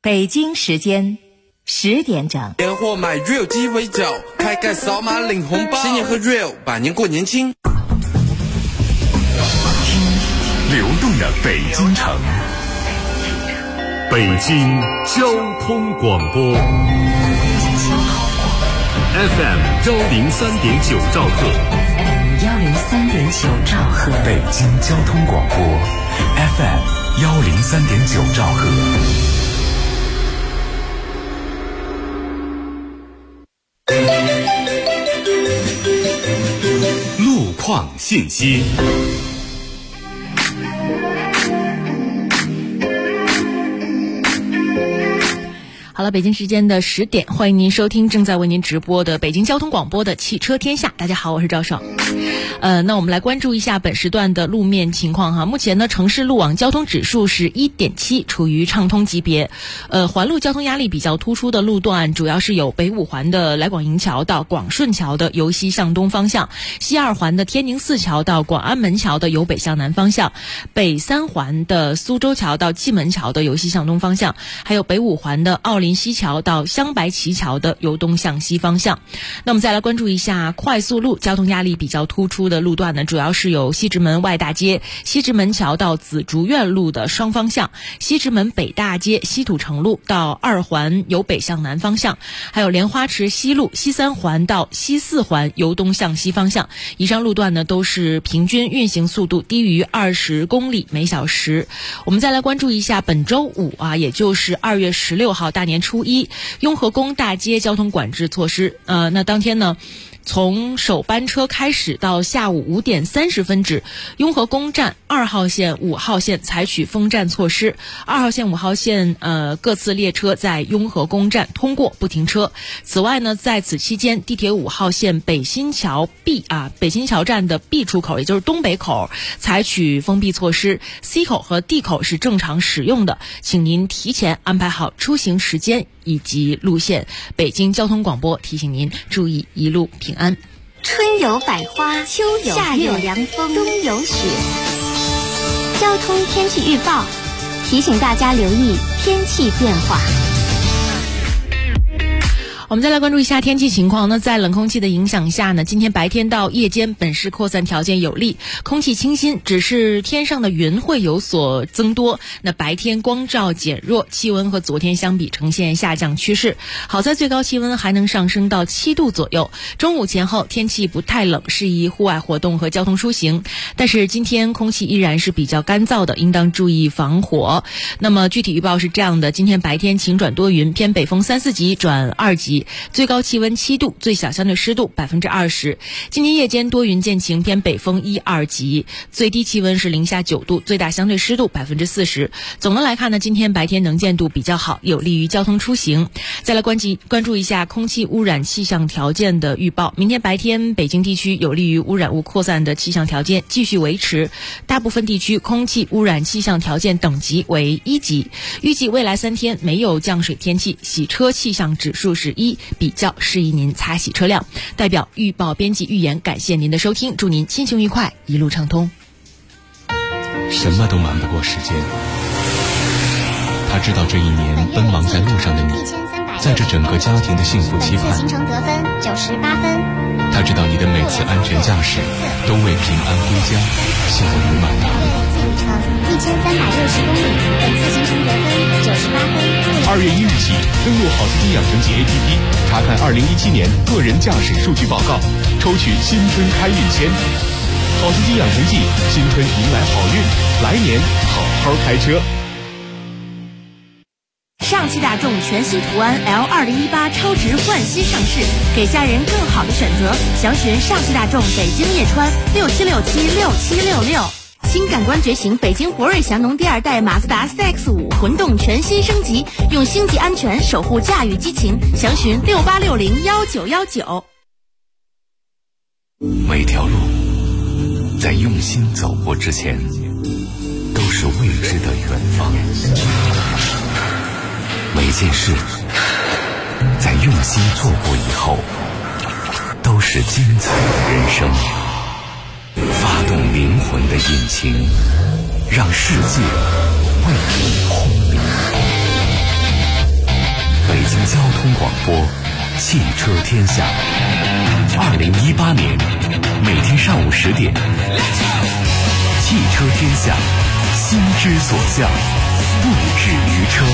北京时间10点整。 年货买 Real 鸡尾酒，开盖扫码领红包，新年喝 Real， 百年过年轻。 流动的北京城，北京交通广播 FM 103.9兆赫， 103.9兆赫， 北京交通广播 FM 103.9兆赫。路况信息。 好了，北京时间的10点，欢迎您收听正在为您直播的北京交通广播的汽车天下。大家好，我是赵爽。那我们来关注一下本时段的路面情况哈。目前呢，城市路网交通指数是 1.7， 处于畅通级别。环路交通压力比较突出的路段，主要是有北5环的来广营桥到广顺桥的由西向东方向，西2环的天宁寺桥到广安门桥的由北向南方向，北3环的苏州桥到蓟门桥的由西向东方向，还有北5环的奥林西桥到香白旗桥的由东向西方向。那我们再来关注一下快速路交通压力比较突出的路段呢，主要是有西直门外大街、西直门桥到紫竹院路的双方向，西直门北大街、西土城路到2环由北向南方向，还有莲花池西路西3环到西4环由东向西方向。以上路段呢都是平均运行速度低于20公里每小时。我们再来关注一下本周五也就是2月16号大年初一，雍和宫大街交通管制措施。那当天呢，从首班车开始到下午5点30分止，雍和宫站2号线、5号线采取封站措施。2号线、5号线各次列车在雍和宫站通过不停车。此外呢，在此期间，地铁5号线北新桥 B 北新桥站的 B 出口，也就是东北口，采取封闭措施。C 口和 D 口是正常使用的，请您提前安排好出行时间以及路线。北京交通广播提醒您注意一路平安。 春有百花，秋有夏有凉风，冬有雪。交通天气预报提醒大家留意天气变化。 我们再来关注一下天气情况。那在冷空气的影响下呢，今天白天到夜间本市扩散条件有利，空气清新，只是天上的云会有所增多。那白天光照减弱，气温和昨天相比呈现下降趋势。好在最高气温还能上升到7度左右。中午前后天气不太冷，适宜户外活动和交通出行。但是今天空气依然是比较干燥的，应当注意防火。那么具体预报是这样的：今天白天晴转多云，偏北风3、4级转2级。最高气温7度，最小相对湿度20%。今天夜间多云见晴，偏北风1、2级，最低气温是零下9度，最大相对湿度40%。总的来看呢，今天白天能见度比较好，有利于交通出行。再来关注一下空气污染气象条件的预报。明天白天北京地区有利于污染物扩散的气象条件继续维持，大部分地区空气污染气象条件等级为1级。预计未来3天没有降水天气，洗车气象指数是1，比较适宜您擦洗车辆。代表预报编辑预言，感谢您的收听，祝您心情愉快，一路畅通。 什么都瞒不过时间，他知道这一年奔忙在路上的你，在这整个家庭的幸福期盼， 行程得分98分。 他知道你的每次安全驾驶都为平安归家笑语满堂。 行程1360公里，本次行程得分98分。 2月1日起，登录好司机养成记 APP， 查看2017年个人驾驶数据报告，抽取新春开运签。好司机养成记，新春迎来好运，来年好好开车。 上汽大众全新途安 L2018 超值焕新上市，给家人更好的选择。详询上汽大众北京叶川67676766。新感官觉醒，北京博瑞祥农第2代马自达 CX-5 混动全新升级，用星级安全守护驾驭激情。详询68601919。 每条路在用心走过之前，都是未知的远方。每件事在用心做过以后，都是精彩的人生。发动灵魂的引擎，让世界为你轰鸣。 交通广播，汽车天下。2018年，每天上午10点，汽车天下，心之所向，不止于车。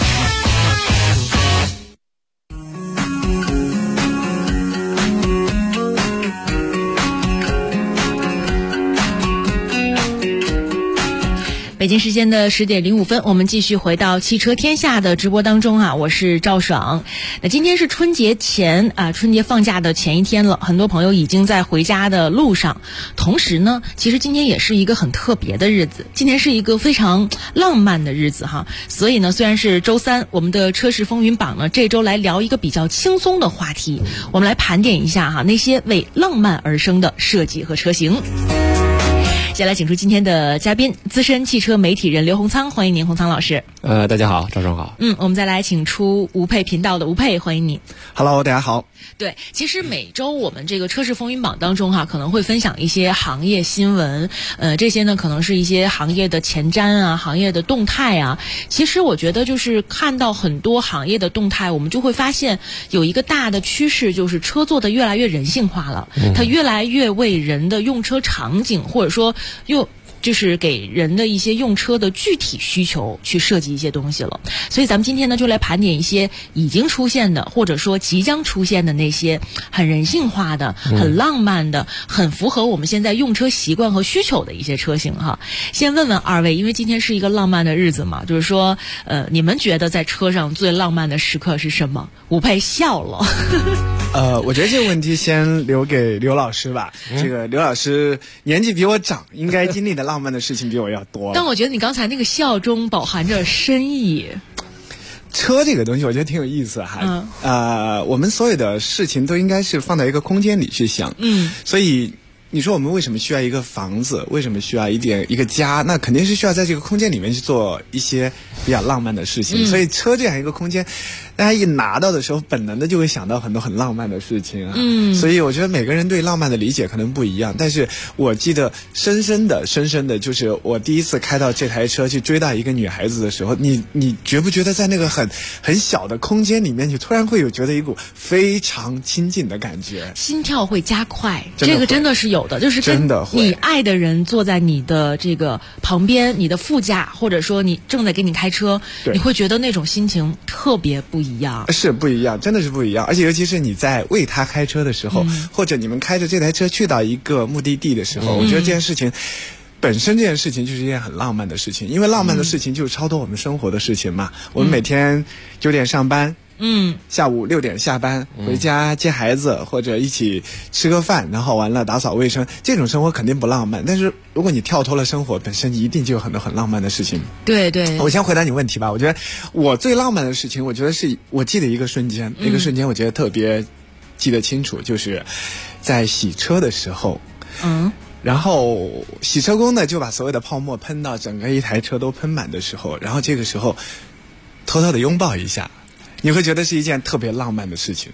北京时间的10点05分，我们继续回到汽车天下的直播当中啊，我是赵爽。那今天是春节前春节放假的前一天了，很多朋友已经在回家的路上。同时呢，其实今天也是一个很特别的日子，今天是一个非常浪漫的日子哈。所以呢，虽然是周三，我们的车市风云榜呢这周来聊一个比较轻松的话题，我们来盘点一下哈那些为浪漫而生的设计和车型。接下来请出今天的嘉宾，资深汽车媒体人刘洪仓，欢迎您，洪仓老师。 大家好，赵爽好。 我们再来请出吴佩频道的吴佩，欢迎你。 Hello， 大家好。 对，其实每周我们这个车市风云榜当中哈，可能会分享一些行业新闻，这些呢可能是一些行业的前瞻啊，行业的动态啊。其实我觉得就是看到很多行业的动态，我们就会发现有一个大的趋势，就是车做的越来越人性化了，它越来越为人的用车场景或者说就是给人的一些用车的具体需求去设计一些东西了。所以咱们今天呢就来盘点一些已经出现的或者说即将出现的那些很人性化的、很浪漫的、很符合我们现在用车习惯和需求的一些车型哈。先问问二位，因为今天是一个浪漫的日子嘛，就是说你们觉得在车上最浪漫的时刻是什么？吴佩笑了。 我觉得这个问题先留给刘老师吧。这个刘老师年纪比我长，应该经历的浪漫的事情比我要多。 但我觉得你刚才那个笑中饱含着深意。 车这个东西我觉得挺有意思哈。我们所有的事情都应该是放在一个空间里去想。所以你说我们为什么需要一个房子，为什么需要一个家，那肯定是需要在这个空间里面去做一些比较浪漫的事情。所以车这样一个空间，大家一拿到的时候本能的就会想到很多很浪漫的事情啊。所以我觉得每个人对浪漫的理解可能不一样，但是我记得深深的就是我第一次开到这台车去追到一个女孩子的时候，你觉不觉得在那个很小的空间里面，你突然会有觉得一股非常亲近的感觉， 心跳会加快，这个真的是有的，就是跟你爱的人坐在你的这个旁边，你的副驾，或者说你正在给你开车，你会觉得那种心情特别不一样。 是不一样，真的是不一样。而且尤其是你在为他开车的时候，或者你们开着这台车去到一个目的地的时候，我觉得这件事情本身，这件事情就是一件很浪漫的事情。因为浪漫的事情就是超脱我们生活的事情嘛。我们每天9点上班，下午6点下班，回家接孩子，或者一起吃个饭，然后完了打扫卫生，这种生活肯定不浪漫。但是如果你跳脱了生活本身，一定就有很多很浪漫的事情。 对对， 我先回答你问题吧。我觉得我最浪漫的事情，我觉得是我记得一个瞬间，那个瞬间我觉得特别记得清楚，就是在洗车的时候，然后洗车工呢就把所有的泡沫喷到整个一台车都喷满的时候，然后这个时候偷偷的拥抱一下，你会觉得是一件特别浪漫的事情。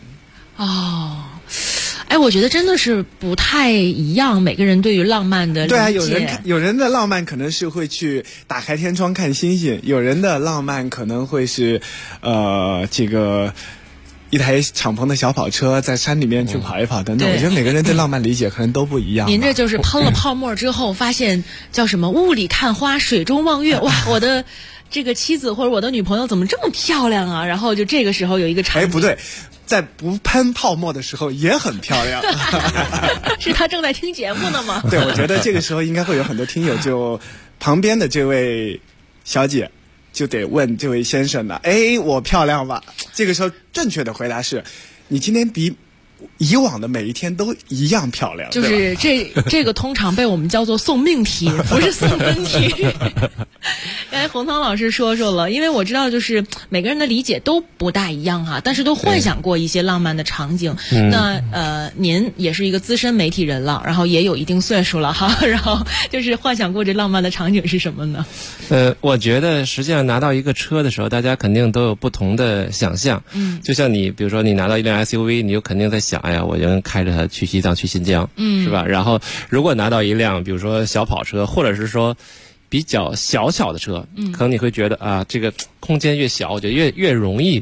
我觉得真的是不太一样，每个人对于浪漫的理解。 对啊，有人的浪漫可能是会去打开天窗看星星，有人的浪漫可能会是这个一台敞篷的小跑车在山里面去跑一跑等等。我觉得每个人对浪漫理解可能都不一样。 您这就是喷了泡沫之后发现叫什么雾里看花水中望月，哇，我的这个妻子或者我的女朋友怎么这么漂亮啊，然后就这个时候有一个场景。 不对，在不喷泡沫的时候也很漂亮。 是他正在听节目呢吗？ 对，我觉得这个时候应该会有很多听友，就旁边的这位小姐就得问这位先生了，我漂亮吧？这个时候正确的回答是，你今天比以往的每一天都一样漂亮。 就是这个通常被我们叫做送命题，不是送分题。刚才洪仓老师说了，因为我知道就是每个人的理解都不大一样哈，但是都幻想过一些浪漫的场景。那您也是一个资深媒体人了，然后也有一定岁数了哈，然后就是幻想过这浪漫的场景是什么呢？ 我觉得实际上拿到一个车的时候，大家肯定都有不同的想象。就像你比如说你拿到一辆 SUV， 你就肯定在想，哎呀，我就能开着它去西藏去新疆，是吧？然后如果拿到一辆比如说小跑车，或者是说比较小的车，可能你会觉得啊，这个空间越小，我觉得越容易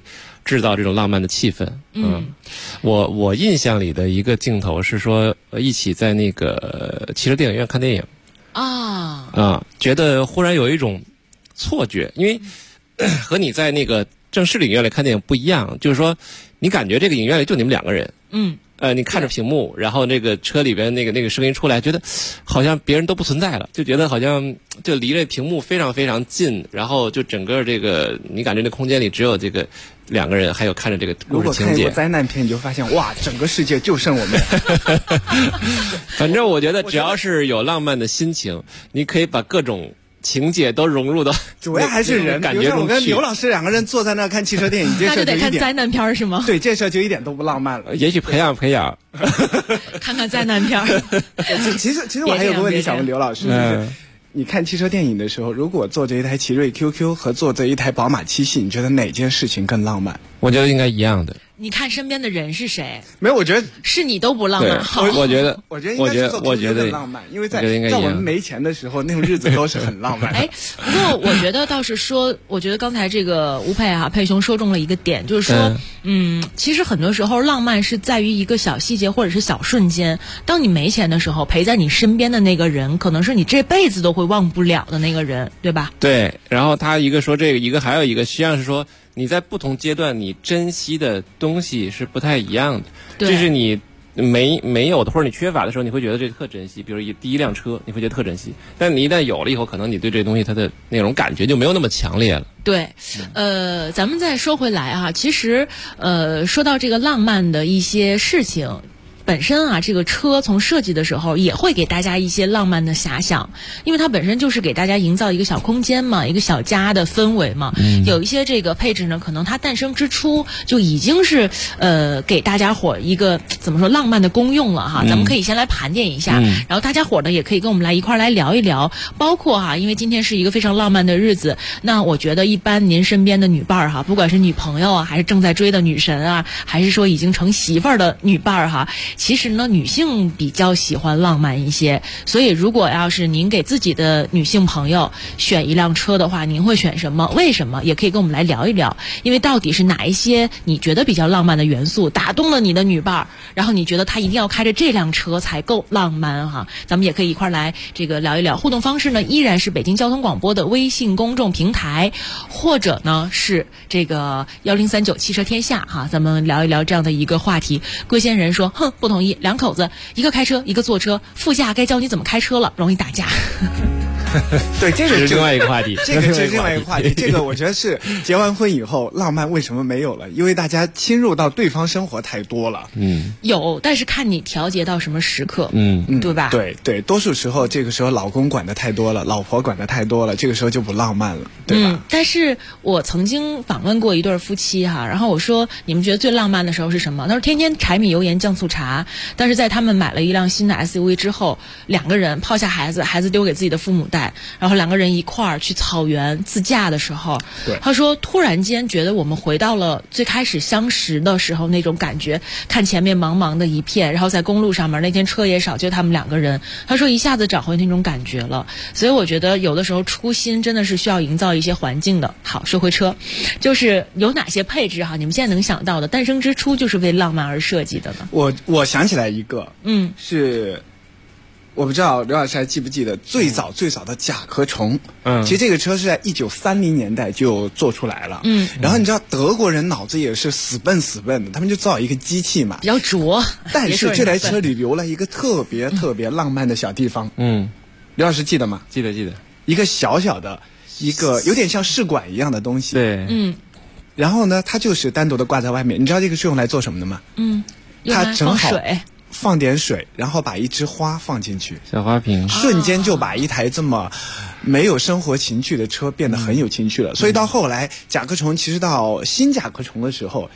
制造这种浪漫的气氛。我印象里的一个镜头是说，一起在那个汽车电影院看电影觉得忽然有一种错觉，因为和你在那个正式的影院里看电影不一样，就是说你感觉这个影院里就你们2个人，你看着屏幕，然后那个车里边那个声音出来，觉得好像别人都不存在了，就觉得好像就离着屏幕非常非常近，然后就整个这个你感觉那空间里只有这个2个人，还有看着这个故事情节。 如果看一部灾难片，你就发现哇，整个世界就剩我们。 反正我觉得只要是有浪漫的心情，你可以把各种情节都融入到主要还是人感觉中去。 我跟刘老师2个人坐在那看汽车电影， 那就得看灾难片是吗？ 对，这事儿就一点都不浪漫了。 也许培养看看灾难片。 其实我还有个问题想问刘老师，就是你看汽车电影的时候，如果坐着一台奇瑞 QQ 和坐着一台宝马七系，你觉得哪件事情更浪漫？ 我觉得应该一样的。 你看身边的人是谁？ 没有，我觉得是你都不浪漫。 我觉得应该是坐 QQ 更浪漫，因为在我们没钱的时候，那种日子都是很浪漫。 不过我觉得倒是说，我觉得刚才这个吴佩兄说中了一个点，就是说，其实很多时候浪漫是在于一个小细节或者是小瞬间。当你没钱的时候，陪在你身边的那个人，可能是你这辈子都会忘不了的那个人，对吧？ 对。然后他一个说这个，一个还有一个，实际上是说你在不同阶段你珍惜的东西是不太一样的。就是你没有的或者你缺乏的时候，你会觉得这特珍惜。比如第一辆车，你会觉得特珍惜，但你一旦有了以后，可能你对这东西它的那种感觉就没有那么强烈了。 对，咱们再说回来其实说到这个浪漫的一些事情。本身这个车从设计的时候也会给大家一些浪漫的遐想，因为它本身就是给大家营造一个小空间嘛，一个小家的氛围嘛。有一些这个配置呢，可能它诞生之初就已经是给大家伙一个怎么说浪漫的功用了咱们可以先来盘点一下，然后大家伙呢也可以跟我们一块来聊一聊，包括因为今天是一个非常浪漫的日子，那我觉得一般您身边的女伴不管是女朋友还是正在追的女神还是说已经成媳妇儿的女伴其实呢，女性比较喜欢浪漫一些，所以如果要是您给自己的女性朋友选一辆车的话，您会选什么？为什么？也可以跟我们来聊一聊。因为到底是哪一些你觉得比较浪漫的元素打动了你的女伴，然后你觉得她一定要开着这辆车才够浪漫咱们也可以一块来这个聊一聊。互动方式呢，依然是北京交通广播的微信公众平台，或者呢是这个1039汽车天下咱们聊一聊这样的一个话题。龟仙人说，不同意，2口子一个开车一个坐车，副驾该教你怎么开车了，容易打架。 对，这是另外一个话题。 这个是另外一个话题。这个我觉得是结完婚以后浪漫为什么没有了？因为大家侵入到对方生活太多了。 有，但是看你调节到什么时刻。对吧？ 对，多数时候这个时候老公管的太多了，老婆管的太多了，这个时候就不浪漫了，对吧？ 但是我曾经访问过一对夫妻然后我说你们觉得最浪漫的时候是什么？他说天天柴米油盐酱醋茶。但是在他们买了一辆新的 SUV 之后，2个人抛下孩子，孩子丢给自己的父母带，然后2个人一块儿去草原自驾的时候，他说突然间觉得我们回到了最开始相识的时候那种感觉，看前面茫茫的一片，然后在公路上面那天车也少，就他们2个人，他说一下子找回那种感觉了。所以我觉得有的时候初心真的是需要营造一些环境的。好，说回车，就是有哪些配置你们现在能想到的诞生之初就是为浪漫而设计的呢？ 我想起来一个，是我不知道刘老师还记不记得最早的甲壳虫。其实这个车是在1930年代就做出来了。然后你知道德国人脑子也是死笨的，他们就造一个机器嘛， 比较拙。 但是这台车里留了一个特别浪漫的小地方。刘老师记得吗？ 记得。 一个小小的一个有点像试管一样的东西。 对。 然后呢，它就是单独的挂在外面。你知道这个是用来做什么的吗？它正好放点水，然后把一枝花放进去， 小花瓶， 瞬间就把一台这么没有生活情趣的车变得很有情趣了。所以到后来甲壳虫，其实到新甲壳虫的时候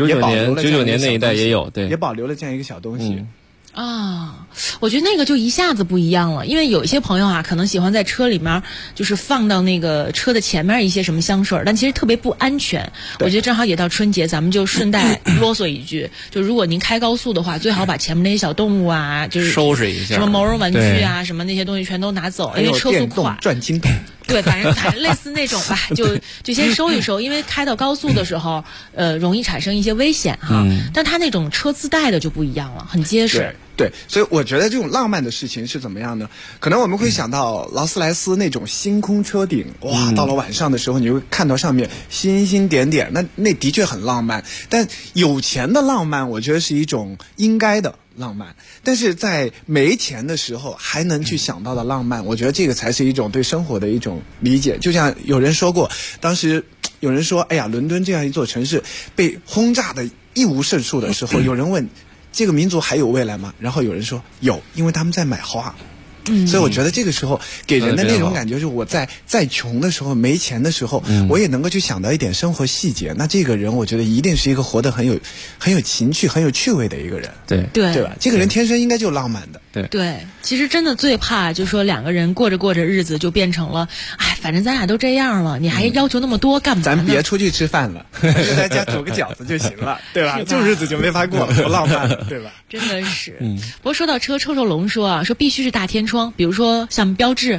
，99年那一代也有，对， 也保留了这样一个小东西。 我觉得那个就一下子不一样了，因为有一些朋友可能喜欢在车里面就是放到那个车的前面一些什么香水，但其实特别不安全。我觉得正好也到春节，咱们就顺带啰嗦一句，就如果您开高速的话，最好把前面那些小动物就是收拾一下， 什么毛绒玩具什么那些东西全都拿走，因为车速快。 转经筒。 对，反正类似那种吧，就先收一收，因为开到高速的时候，容易产生一些危险哈。但它那种车自带的就不一样了，很结实。 对，所以我觉得这种浪漫的事情是怎么样呢？可能我们会想到劳斯莱斯那种星空车顶，哇，到了晚上的时候，你会看到上面星星点点，那的确很浪漫。但有钱的浪漫，我觉得是一种应该的浪漫，但是在没钱的时候还能去想到的浪漫，我觉得这个才是一种对生活的一种理解。就像有人说过，当时有人说，哎呀，伦敦这样一座城市被轰炸的一无是处的时候，有人问这个民族还有未来吗？然后有人说有，因为他们在买花。所以我觉得这个时候给人的那种感觉，就是我在穷的时候、没钱的时候，我也能够去想到一点生活细节。那这个人，我觉得一定是一个活得很有情趣、很有趣味的一个人。对吧？这个人天生应该就浪漫的。 对，其实真的最怕就是说两个人过着日子就变成了，哎，反正咱俩都这样了，你还要求那么多干嘛呢？ 咱别出去吃饭了，就在家煮个饺子就行了，对吧？这日子就没法过了，多浪漫了，对吧？ 真的是。不过说到车，臭龙说说必须是大天窗，比如说像标致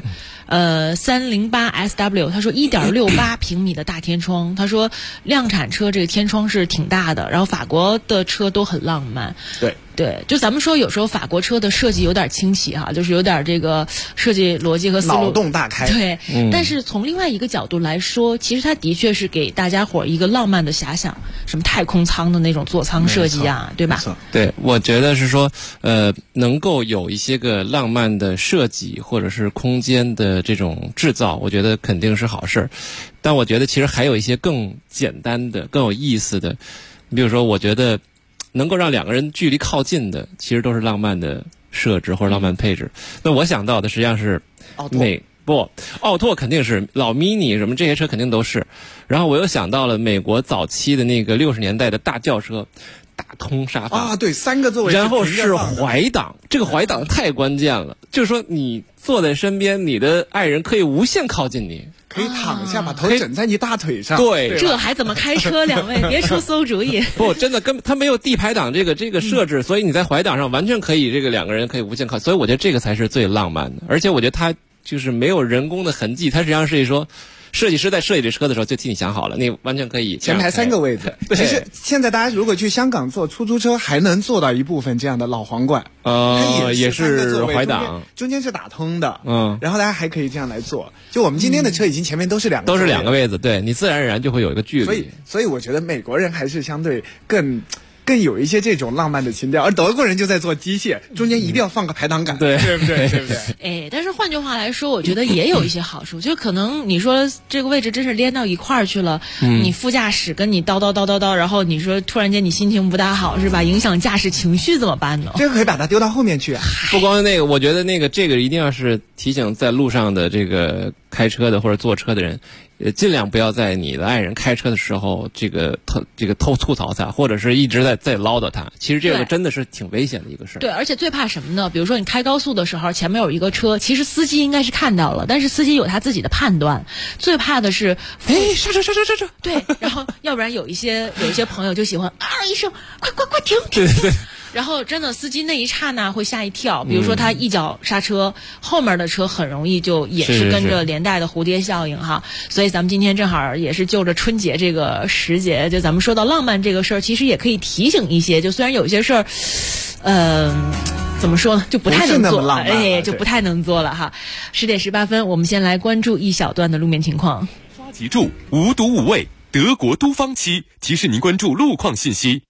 308SW， 他说1.68平米的大天窗，他说量产车这个天窗是挺大的，然后法国的车都很浪漫。对，就咱们说有时候法国车的设计有点清奇哈，就是有点这个设计逻辑和思路脑洞大开。 对，但是从另外一个角度来说，其实它的确是给大家伙一个浪漫的遐想，什么太空舱的那种座舱设计啊，对吧？ 对，我觉得是说，能够有一些个浪漫的设计或者是空间的这种制造，我觉得肯定是好事。但我觉得其实还有一些更简单的、更有意思的，比如说，我觉得能够让两个人距离靠近的，其实都是浪漫的设置或者浪漫配置。那我想到的实际上是奥拓肯定是，老 Mini 什么这些车肯定都是。然后我又想到了美国早期的那个60年代的大轿车，大通沙发啊，对，3个座位， 然后是怀挡，这个怀挡太关键了，就是说你坐在身边，你的爱人可以无限靠近你。 可以躺下，把头枕在你大腿上。 对， 这还怎么开车？两位别出馊主意。 不，真的它没有地排档这个设置，所以你在怀档上完全可以这个两个人可以无限靠，所以我觉得这个才是最浪漫的。而且我觉得它就是没有人工的痕迹，它实际上是说设计师在设计这车的时候就替你想好了，你完全可以前排3个位置。其实现在大家如果去香港坐出租车，还能坐到一部分这样的老皇冠， 也是怀档， 中间是打通的，然后大家还可以这样来坐。就我们今天的车已经前面都是2个位子，对，你自然而然就会有一个距离。 所以我觉得美国人还是相对更有一些这种浪漫的情调，而德国人就在做机械，中间一定要放个排挡杆，对不对？ 哎，但是换句话来说，我觉得也有一些好处，就可能你说这个位置真是连到一块儿去了，你副驾驶跟你叨，然后你说突然间你心情不大好是吧？影响驾驶情绪怎么办呢？ 这个可以把它丢到后面去啊。 不光那个，我觉得这个一定要是提醒在路上的这个开车的或者坐车的人。尽量不要在你的爱人开车的时候，这个偷吐槽他，或者是一直在唠叨他。其实这个真的是挺危险的一个事儿。 对，而且最怕什么呢？比如说你开高速的时候，前面有一个车，其实司机应该是看到了，但是司机有他自己的判断。最怕的是， 刹车。 对，然后要不然有一些朋友就喜欢一声，快停。 对。 然后真的司机那一刹那会吓一跳，比如说他一脚刹车，后面的车很容易就也是跟着连带的蝴蝶效应哈。所以咱们今天正好也是就着春节这个时节，就咱们说到浪漫这个事儿，其实也可以提醒一些，就虽然有些事儿怎么说呢，就不太能做，就不太能做了哈。10点18分，我们先来关注一小段的路面情况。 刷脊柱，无毒无味，德国都方漆提示您关注路况信息。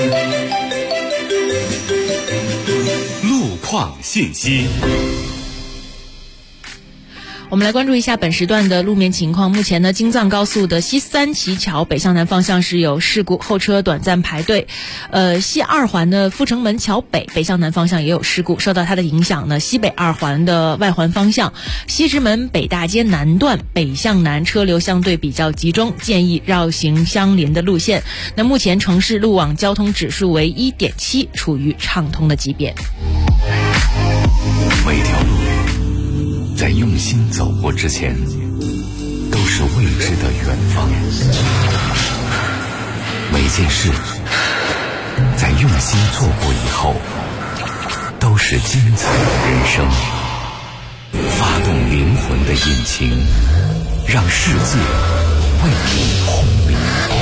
路况信息。 我们来关注一下本时段的路面情况。目前呢，京藏高速的西三旗桥北向南方向是有事故，后车短暂排队。西2环的阜成门桥北向南方向也有事故，受到它的影响呢，西北2环的外环方向，西直门北大街南段北向南车流相对比较集中，建议绕行相邻的路线。那目前城市路网交通指数为 1.7， 处于畅通的级别。 每条路在用心走过之前，都是未知的远方。每件事在用心做过以后，都是精彩的人生。 发动灵魂的引擎，让世界为你轰鸣。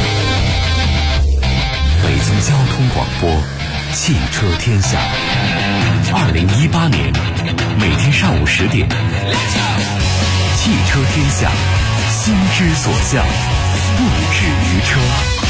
北京交通广播，汽车天下。2018年，每天上午10点，汽车天下，心之所向，不止于车。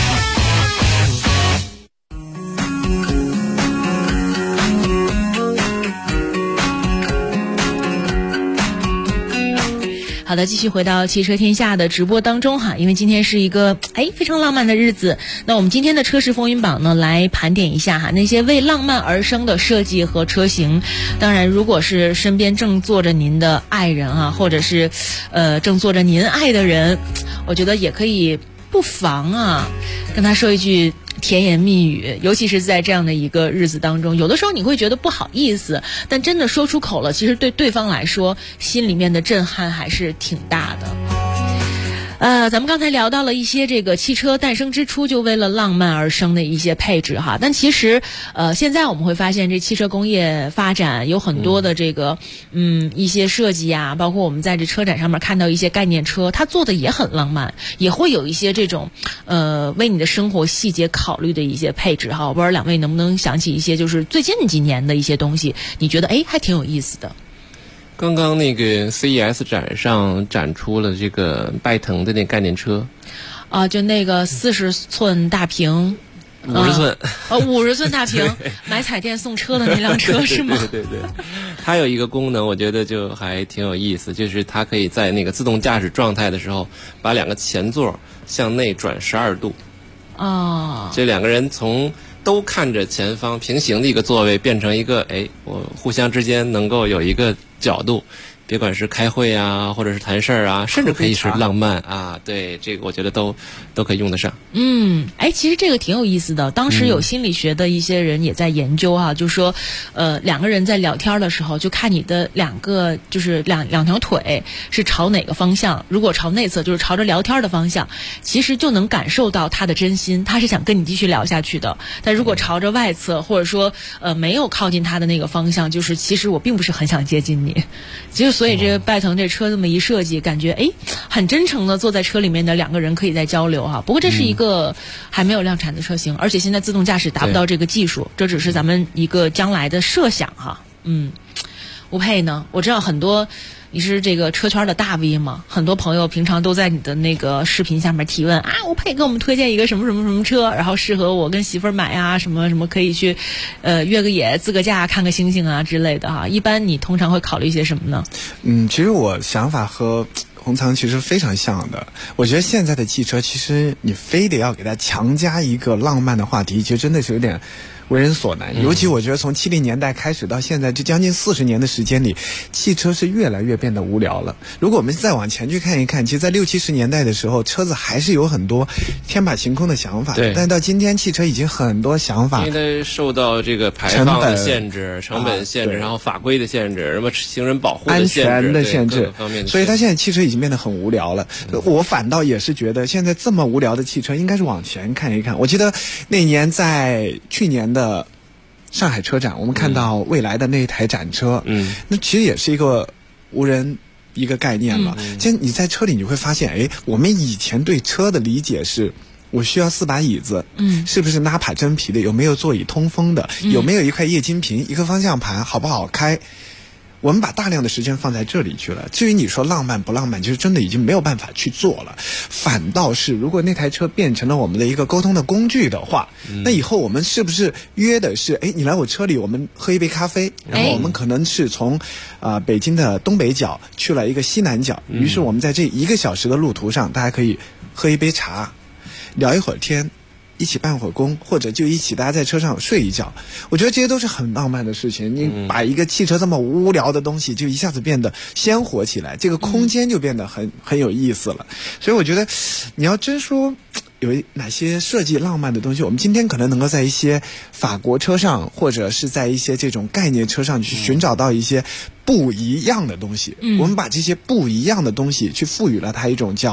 好的，继续回到汽车天下的直播当中哈，因为今天是一个非常浪漫的日子。那我们今天的车市风云榜呢，来盘点一下哈那些为浪漫而生的设计和车型。当然，如果是身边正坐着您的爱人啊，或者是正坐着您爱的人，我觉得也可以不妨啊跟他说一句甜言蜜语，尤其是在这样的一个日子当中，有的时候你会觉得不好意思，但真的说出口了，其实对对方来说心里面的震撼还是挺大的。咱们刚才聊到了一些这个汽车诞生之初就为了浪漫而生的一些配置哈，但其实现在我们会发现这汽车工业发展有很多的这个一些设计啊，包括我们在这车展上面看到一些概念车，它做的也很浪漫，也会有一些这种为你的生活细节考虑的一些配置哈。我不知道两位能不能想起一些就是最近几年的一些东西，你觉得还挺有意思的。 刚刚那个 CES 展上展出了这个拜腾的那概念车， 就那个40寸大屏 ，50寸 ，50寸大屏，买彩电送车的那辆车是吗？ 对，它有一个功能，我觉得就还挺有意思，就是它可以在那个自动驾驶状态的时候，把两个前座向内转12度，这两个人从都看着前方平行的一个座位变成一个我互相之间能够有一个角度，别管是开会啊，或者是谈事儿啊，甚至可以是浪漫啊，对，这个我觉得都可以用得上。 其实这个挺有意思的。当时有心理学的一些人也在研究哈，就说两个人在聊天的时候，就看你的两条腿是朝哪个方向，如果朝内侧就是朝着聊天的方向，其实就能感受到他的真心，他是想跟你继续聊下去的。但如果朝着外侧，或者说没有靠近他的那个方向，就是其实我并不是很想接近你。其实所以这个拜腾这车这么一设计，感觉很真诚的坐在车里面的两个人可以在交流哈。不过这是一个还没有量产的车型，而且现在自动驾驶达不到这个技术，这只是咱们一个将来的设想哈。吴佩呢，我知道很多你是这个车圈的大 V 嘛，很多朋友平常都在你的那个视频下面提问吴佩给我们推荐一个什么什么什么车，然后适合我跟媳妇儿买啊，什么什么可以去约个野自个驾看个星星啊之类的哈。一般你通常会考虑一些什么呢？ 其实我想法和红藏其实非常像的。我觉得现在的汽车其实你非得要给它强加一个浪漫的话题，其实真的是有点为人所难。尤其我觉得从70年代开始到现在这将近40年的时间里，汽车是越来越变得无聊了。如果我们再往前去看一看，其实在60、70年代的时候，车子还是有很多天马行空的想法，但到今天汽车已经很多想法， 因为它受到这个排放的限制、成本限制，然后法规的限制，什么行人保护的限制、 安全的限制，所以它现在汽车已经变得很无聊了。我反倒也是觉得现在这么无聊的汽车应该是往前看一看。我记得那年在去年的上海车展，我们看到未来的那一台展车，那其实也是一个无人一个概念了。现在你在车里你会发现，我们以前对车的理解是，我需要4把椅子，是不是纳帕真皮的，有没有座椅通风的，有没有一块液晶屏，一个方向盘好不好开。我们把大量的时间放在这里去了。至于你说浪漫不浪漫，其实真的已经没有办法去做了。反倒是如果那台车变成了我们的一个沟通的工具的话，那以后我们是不是约的是你来我车里我们喝一杯咖啡，然后我们可能是从北京的东北角去了一个西南角，于是我们在这1个小时的路途上，大家可以喝一杯茶，聊一会儿天，一起办会儿工，或者就一起大家在车上睡一觉。我觉得这些都是很浪漫的事情。你把一个汽车这么无聊的东西就一下子变得鲜活起来，这个空间就变得很有意思了。所以我觉得你要真说有哪些设计浪漫的东西，我们今天可能能够在一些法国车上，或者是在一些这种概念车上去寻找到一些不一样的东西。我们把这些不一样的东西去赋予了它一种叫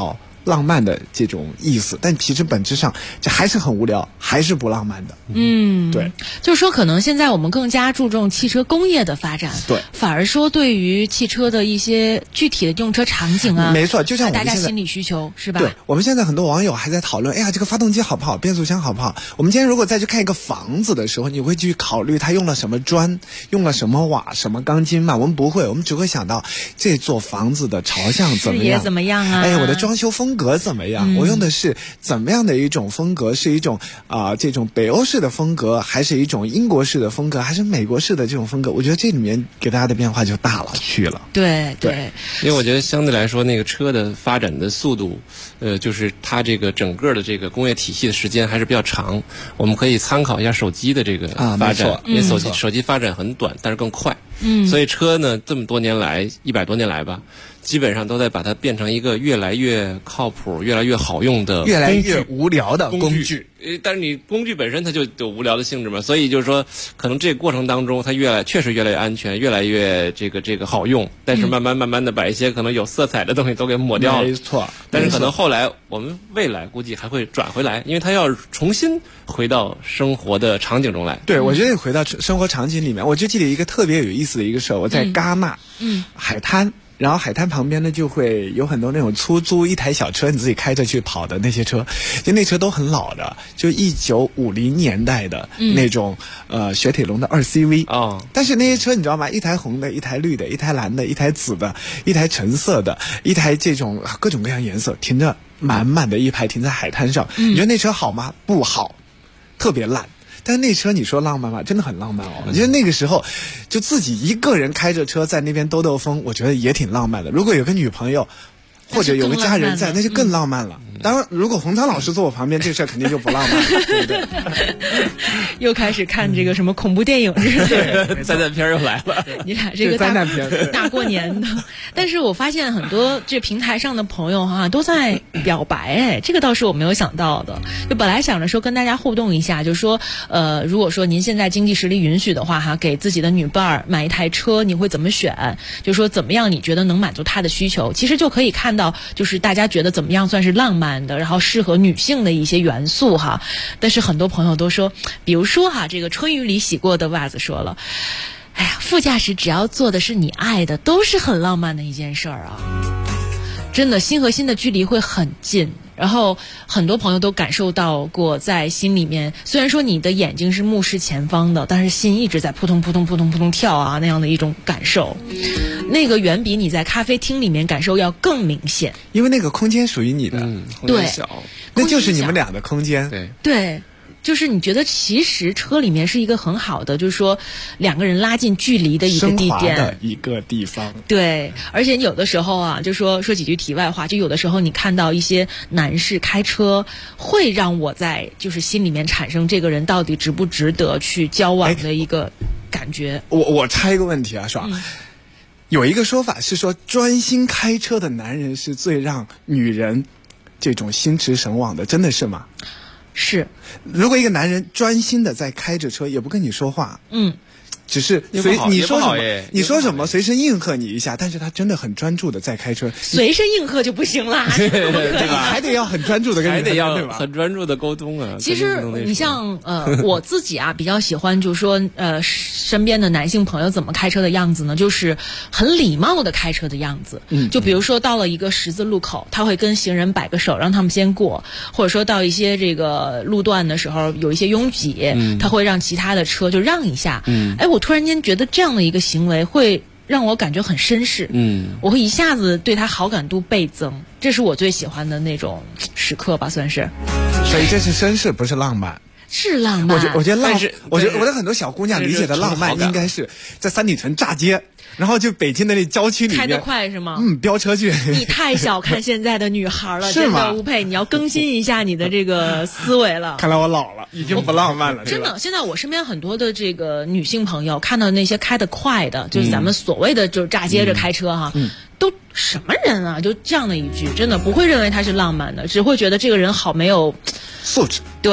浪漫的这种意思，但其实本质上这还是很无聊，还是不浪漫的。对， 就是说可能现在我们更加注重汽车工业的发展， 对， 反而说对于汽车的一些具体的用车场景啊， 没错，就像我们大家心理需求是吧？ 对，我们现在很多网友还在讨论，哎呀，这个发动机好不好，变速箱好不好？我们今天如果再去看一个房子的时候，你会去考虑它用了什么砖，用了什么瓦，什么钢筋吗？我们不会，我们只会想到这座房子的朝向怎么样， 视野怎么样啊？ 哎，我的装修风格怎么样？我用的是怎么样的一种风格？是一种这种北欧式的风格，还是一种英国式的风格，还是美国式的这种风格？我觉得这里面给大家的变化就大了去了。 对， 因为我觉得相对来说，那个车的发展的速度，就是它这个整个的这个工业体系的时间还是比较长。我们可以参考一下手机的这个发展，因为手机发展很短，但是更快。所以车呢，这么多年来，100多年来吧，基本上都在把它变成一个越来越靠谱、越来越好用的、 越来越无聊的工具。 但是你工具本身它就有无聊的性质嘛，所以就是说，可能这个过程当中，它确实越来越安全，越来越这个好用。但是慢慢的把一些可能有色彩的东西都给抹掉了。 没错。 但是可能后来我们未来估计还会转回来，因为它要重新回到生活的场景中来。 对，我觉得回到生活场景里面，我就记得一个特别有意思的一个事儿，我在戛纳海滩。然后海滩旁边呢，就会有很多那种出租一台小车，你自己开着去跑的那些车，就那车都很老的，就1950年代的那种雪铁龙的2CV 但是那些车你知道吗？一台红的，一台绿的，一台蓝的，一台紫的，一台橙色的，一台这种各种各样颜色，停着满满的一排停在海滩上。你觉得那车好吗？不好，特别烂。但那车你说浪漫吗？真的很浪漫哦！我觉得那个时候，就自己一个人开着车在那边兜兜风，我觉得也挺浪漫的。如果有个女朋友，或者有个家人在，那就更浪漫了。当然，如果洪涛老师坐我旁边，这事儿肯定就不浪漫了，对不对？ 又开始看这个什么恐怖电影， 对，灾难片又来了。 你俩这个灾难片大过年的，但是我发现很多这平台上的朋友哈都在表白，这个倒是我没有想到的。就本来想着说跟大家互动一下，就说如果说您现在经济实力允许的话哈，给自己的女伴儿买一台车，你会怎么选？就说怎么样你觉得能满足她的需求？其实就可以看到，就是大家觉得怎么样算是浪漫的，然后适合女性的一些元素哈。但是很多朋友都说，比如说哈，这个春雨里洗过的袜子说了，哎呀，副驾驶只要做的是你爱的，都是很浪漫的一件事儿啊。真的，心和心的距离会很近。然后很多朋友都感受到过，在心里面，虽然说你的眼睛是目视前方的，但是心一直在扑通扑通扑通扑通跳啊，那样的一种感受，那个远比你在咖啡厅里面感受要更明显， 因为那个空间属于你的， 对， 那就是你们俩的空间， 对。就是你觉得其实车里面是一个很好的，就是说两个人拉近距离的一个地点， 的一个地方。 对，而且有的时候啊，就说几句题外话，就有的时候你看到一些男士开车，会让我在就是心里面产生这个人到底值不值得去交往的一个感觉。 我插一个问题啊，是吧？有一个说法是说，专心开车的男人是最让女人这种心驰神往的，真的是吗？ 是， 如果一个男人专心的在开着车，也不跟你说话，只是你说什么，你说什么随身应和你一下，但是他真的很专注的在开车， 随身应和就不行啦， 对吧？还得要很专注的跟你， 还得要很专注的沟通啊。 其实你像我自己啊，比较喜欢就是说身边的男性朋友怎么开车的样子呢？就是很礼貌的开车的样子。就比如说到了一个十字路口，他会跟行人摆个手让他们先过，或者说到一些这个路段的时候有一些拥挤，他会让其他的车就让一下。我突然间觉得这样的一个行为会让我感觉很绅士，我会一下子对他好感度倍增，这是我最喜欢的那种时刻吧，算是。 所以这是绅士，不是浪漫。 是浪漫， 我觉得我觉得很多小姑娘理解的浪漫应该是在三里屯炸街，然后就北京的那郊区里面开得快是吗？ 飙车去。 你太小看现在的女孩了，真的，吴佩，你要更新一下你的这个思维了。 看来我老了，已经不浪漫了。 真的，现在我身边很多的这个女性朋友看到那些开得快的，就是咱们所谓的就是炸街着开车哈。都什么人啊？就这样的一句，真的不会认为他是浪漫的，只会觉得这个人好没有素质。 对，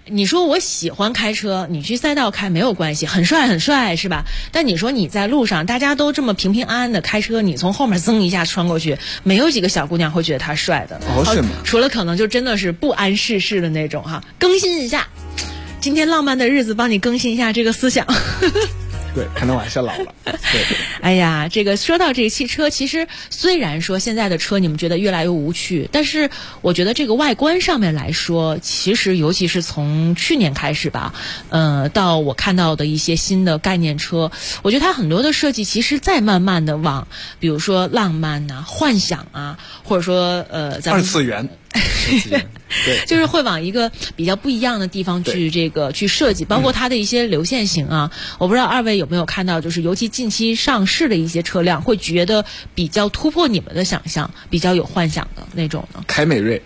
你说我喜欢开车，你去赛道开没有关系，很帅很帅是吧？但你说你在路上，大家都这么平平安安的开车，你从后面噌一下穿过去，没有几个小姑娘会觉得他帅的。 是吗？ 除了可能就真的是不谙世事的那种哈。更新一下，今天浪漫的日子帮你更新一下这个思想。 对，可能我还是老了。对， 哎呀，这个说到这个汽车，其实虽然说现在的车你们觉得越来越无趣，但是我觉得这个外观上面来说，其实尤其是从去年开始吧，到我看到的一些新的概念车，我觉得它很多的设计其实在慢慢的往，比如说浪漫啊、幻想啊，或者说咱们二次元。对， 就是会往一个比较不一样的地方去设计，包括它的一些流线型啊。我不知道二位有没有看到，就是尤其近期上市的一些车辆，会觉得比较突破你们的想象，比较有幻想的那种呢？ 凯美瑞。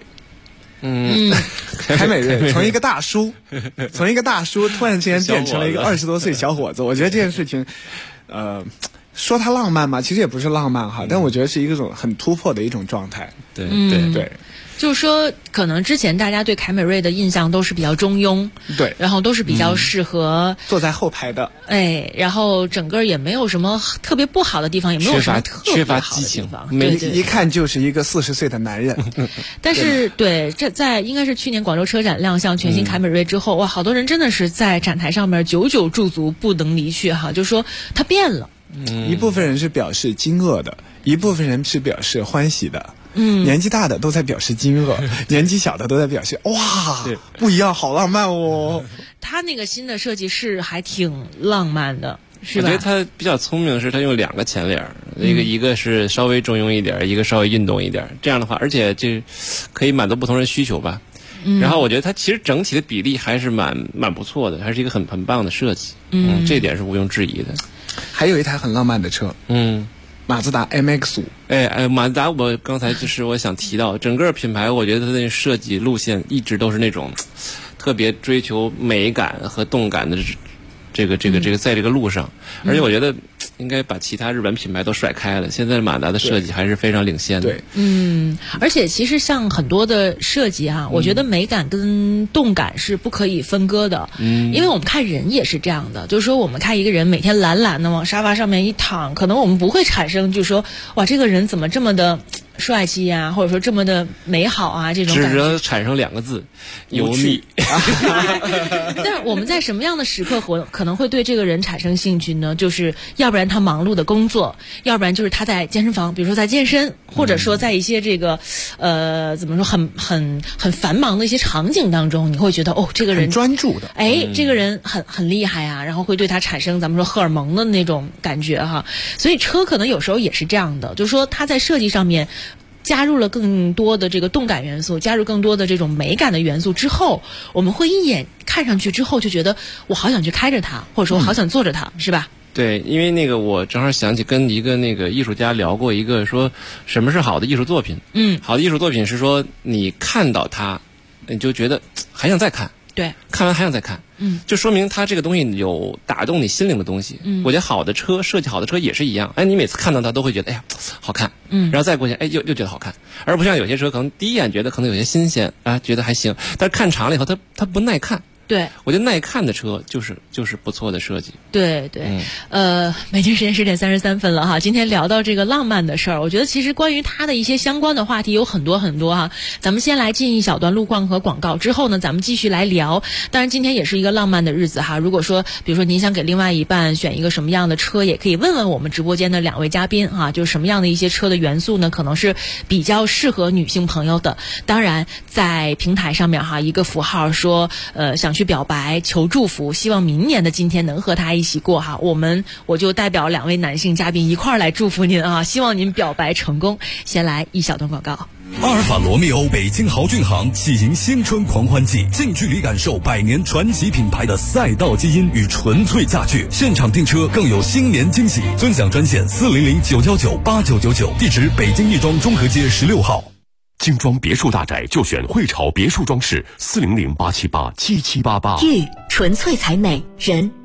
凯美瑞从一个大叔突然之间变成了一个20多岁小伙子，我觉得这件事情，说它浪漫嘛，其实也不是浪漫哈，但我觉得是一种很突破的一种状态。 对对。 就是说，可能之前大家对凯美瑞的印象都是比较中庸， 对， 然后都是比较适合坐在后排的， 然后整个也没有什么特别不好的地方，也没有什么缺乏激情， 一看就是一个40岁的男人。 但是对，这在应该是去年广州车展亮相全新凯美瑞之后，哇，好多人真的是在展台上面久久驻足，不能离去哈，就说它变了。 一部分人是表示惊愕的，一部分人是表示欢喜的。年纪大的都在表示惊愕，年纪小的都在表示哇，不一样，好浪漫哦。 他那个新的设计是还挺浪漫的，是吧？ 我觉得他比较聪明的是，他用2个前脸，一个是稍微中庸一点，一个稍微运动一点。这样的话，而且这可以满足不同人需求吧。然后我觉得它其实整体的比例还是蛮不错的，还是一个很棒的设计。这一点是毋庸置疑的。 还有一台很浪漫的车，马自达 MX-5。 马自达，我刚才就是我想提到，整个品牌，我觉得它的设计路线一直都是那种特别追求美感和动感的这个在这个路上，而且我觉得应该把其他日本品牌都甩开了。现在马自达的设计还是非常领先的。 对， 而且其实像很多的设计啊，我觉得美感跟动感是不可以分割的。因为我们看人也是这样的，就是说我们看一个人每天懒懒的往沙发上面一躺，可能我们不会产生就是说哇，这个人怎么这么的帅气啊，或者说这么的美好啊，这种感觉。 只能产生2个字：油腻。 但是我们在什么样的时刻可能会对这个人产生兴趣呢？就是要不然他忙碌的工作，要不然就是他在健身房，比如说在健身，或者说在一些这个怎么说很繁忙的一些场景当中，你会觉得哦，这个人很专注的， 这个人很厉害啊，然后会对他产生咱们说荷尔蒙的那种感觉哈。所以车可能有时候也是这样的，就是说它在设计上面加入了更多的这个动感元素，加入更多的这种美感的元素之后，我们会一眼看上去之后就觉得我好想去开着它，或者说我好想坐着它，是吧？ 对，因为我正好想起跟一个艺术家聊过一个说什么是好的艺术作品。好的艺术作品是说你看到它，你就觉得还想再看。 对， 看完还想再看，就说明它这个东西有打动你心灵的东西。我觉得好的车，设计好的车也是一样。你每次看到它都会觉得哎呀好看，然后再过去又觉得好看，而不像有些车可能第一眼觉得可能有些新鲜啊，觉得还行，但是看长了以后它不耐看。 对， 我觉得耐看的车就是不错的设计。 对对，北京时间10点33分了哈。今天聊到这个浪漫的事儿，我觉得其实关于它的一些相关的话题有很多很多哈。咱们先来进一小段路况和广告，之后呢，咱们继续来聊。当然，今天也是一个浪漫的日子哈。如果说，比如说您想给另外一半选一个什么样的车，也可以问问我们直播间的2位嘉宾哈，就是什么样的一些车的元素呢，可能是比较适合女性朋友的。当然，在平台上面哈，一个符号说想去表白求祝福，希望明年的今天能和他一起过哈。我就代表2位男性嘉宾一块儿来祝福您啊，希望您表白成功。先来一小段广告。 阿尔法罗密欧北京豪骏行喜迎新春狂欢季，近距离感受100年传奇品牌的赛道基因与纯粹驾趣，现场订车更有新年惊喜，尊享专线400-999-8999，地址北京亦庄中和街16号。 精装别墅大宅就选汇潮别墅装饰，400-878-7788。 玉纯粹才美，人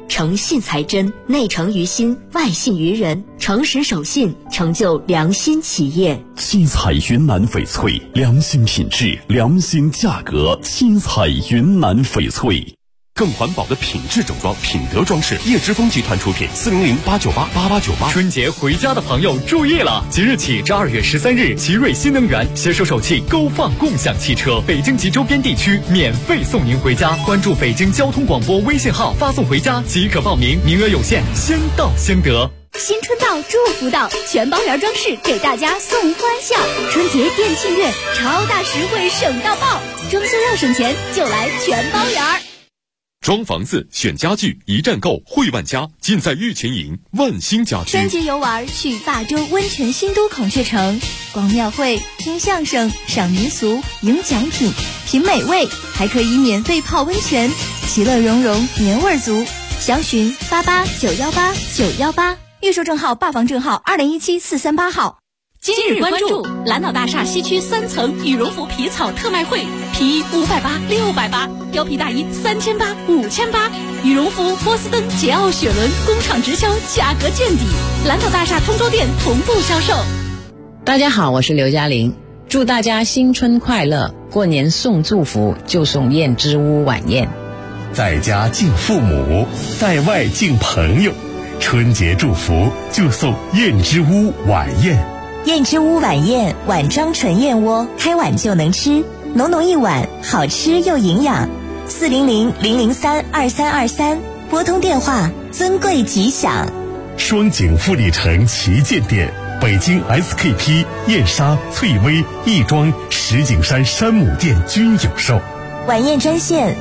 诚信才真，内诚于心，外信于人，诚实守信，成就良心企业。 七彩云南翡翠，良心品质，良心价格。七彩云南翡翠。更环保的品质整装，品德装饰，叶之峰集团出品，400-898-8898。 春节回家的朋友注意了，即日起至2月13日，奇瑞新能源携手首汽勾放共享汽车，北京及周边地区免费送您回家。关注北京交通广播微信号，发送回家即可报名，名额有限，先到先得。 新春到，祝福到，全包圆装饰给大家送欢笑。春节店庆月，超大实惠省到爆，装修要省钱就来全包圆。 装房子选家具，一站购汇万家，尽在玉泉营万兴家居。 春节游玩去霸州温泉新都孔雀城，逛庙会，听相声，赏民俗，赢奖品，品美味，还可以免费泡温泉，其乐融融，年味足。详询88918918，预售证号、霸房证号2017-438号。 今日关注蓝岛大厦西区3层羽绒服皮草特卖会，皮衣580、680，貂皮大衣3800、5800，羽绒服、波司登、桀骜、雪伦工厂直销，价格见底，蓝岛大厦通州店同步销售。 大家好，我是刘嘉玲，祝大家新春快乐！过年送祝福就送燕之屋晚宴， 在家敬父母，在外敬朋友，春节祝福就送燕之屋晚宴。 燕之屋晚宴，碗装纯燕窝，开碗就能吃，浓浓一碗，好吃又营养。400-003-2323，拨通电话，尊贵吉祥。 双井富力城旗舰店，北京 SKP、燕莎、翠微、亦庄、石景山山姆店均有售。 晚宴专线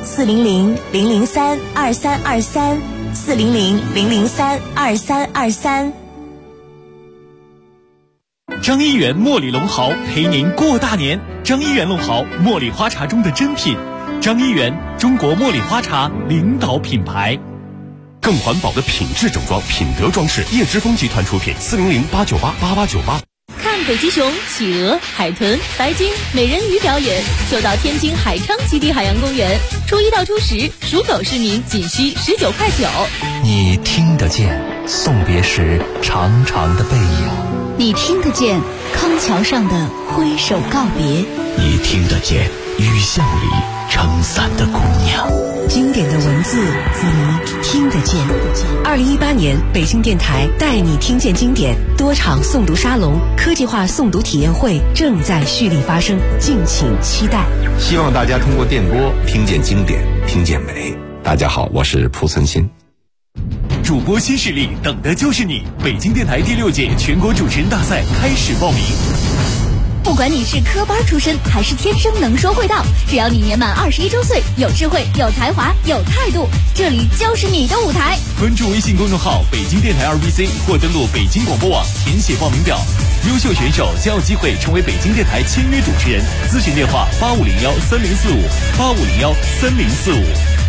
400-003-2323，400-003-2323。 张一元茉莉龙毫陪您过大年。张一元龙毫，茉莉花茶中的珍品。张一元，中国茉莉花茶领导品牌。 更环保的品质整装，品德装饰，叶之峰集团出品，400-898-8898。 看北极熊、企鹅、海豚、白鲸、美人鱼表演，就到天津海昌基地海洋公园。初1到初10，属狗市民仅需19.9块。 你听得见送别时长长的背影， 你听得见康桥上的挥手告别， 你听得见雨巷里撑伞的姑娘。 经典的文字，你听得见。 2018年，北京电台带你听见经典多场诵读沙龙、科技化诵读体验会正在蓄力发生，敬请期待。 希望大家通过电波听见经典，听见美。大家好，我是蒲存昕。 主播新势力，等的就是你！北京电台第6届全国主持人大赛开始报名。 不管你是科班出身还是天生能说会道，只要你年满21周岁，有智慧、有才华、有态度，这里就是你的舞台。 关注微信公众号北京电台2BC 或登录北京广播网填写报名表，优秀选手将有机会成为北京电台签约主持人。咨询电话8501-3045，8501-3045。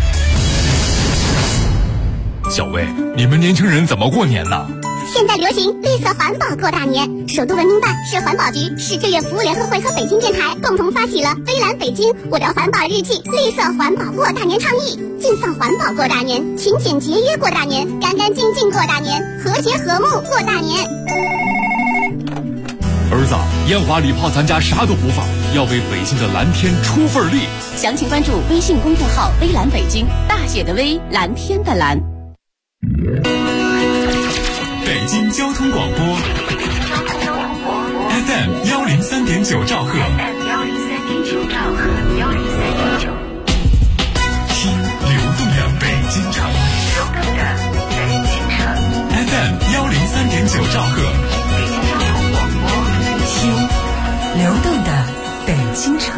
小魏，你们年轻人怎么过年呢？ 现在流行绿色环保过大年，首都文明办、市环保局、市志愿服务联合会和北京电台共同发起了“微蓝北京，我的环保日记”绿色环保过大年倡议，尽放环保过大年，勤俭节约过大年，干干净净过大年，和谐和睦过大年。 儿子，烟花礼炮咱家啥都不放，要为北京的蓝天出份力。 详情关注微信公众号“微蓝北京”，大写的微，蓝天的蓝。 北京交通广播 FM 103.9兆赫，听流动的北京城，FM 103.9兆赫， 听流动的北京城。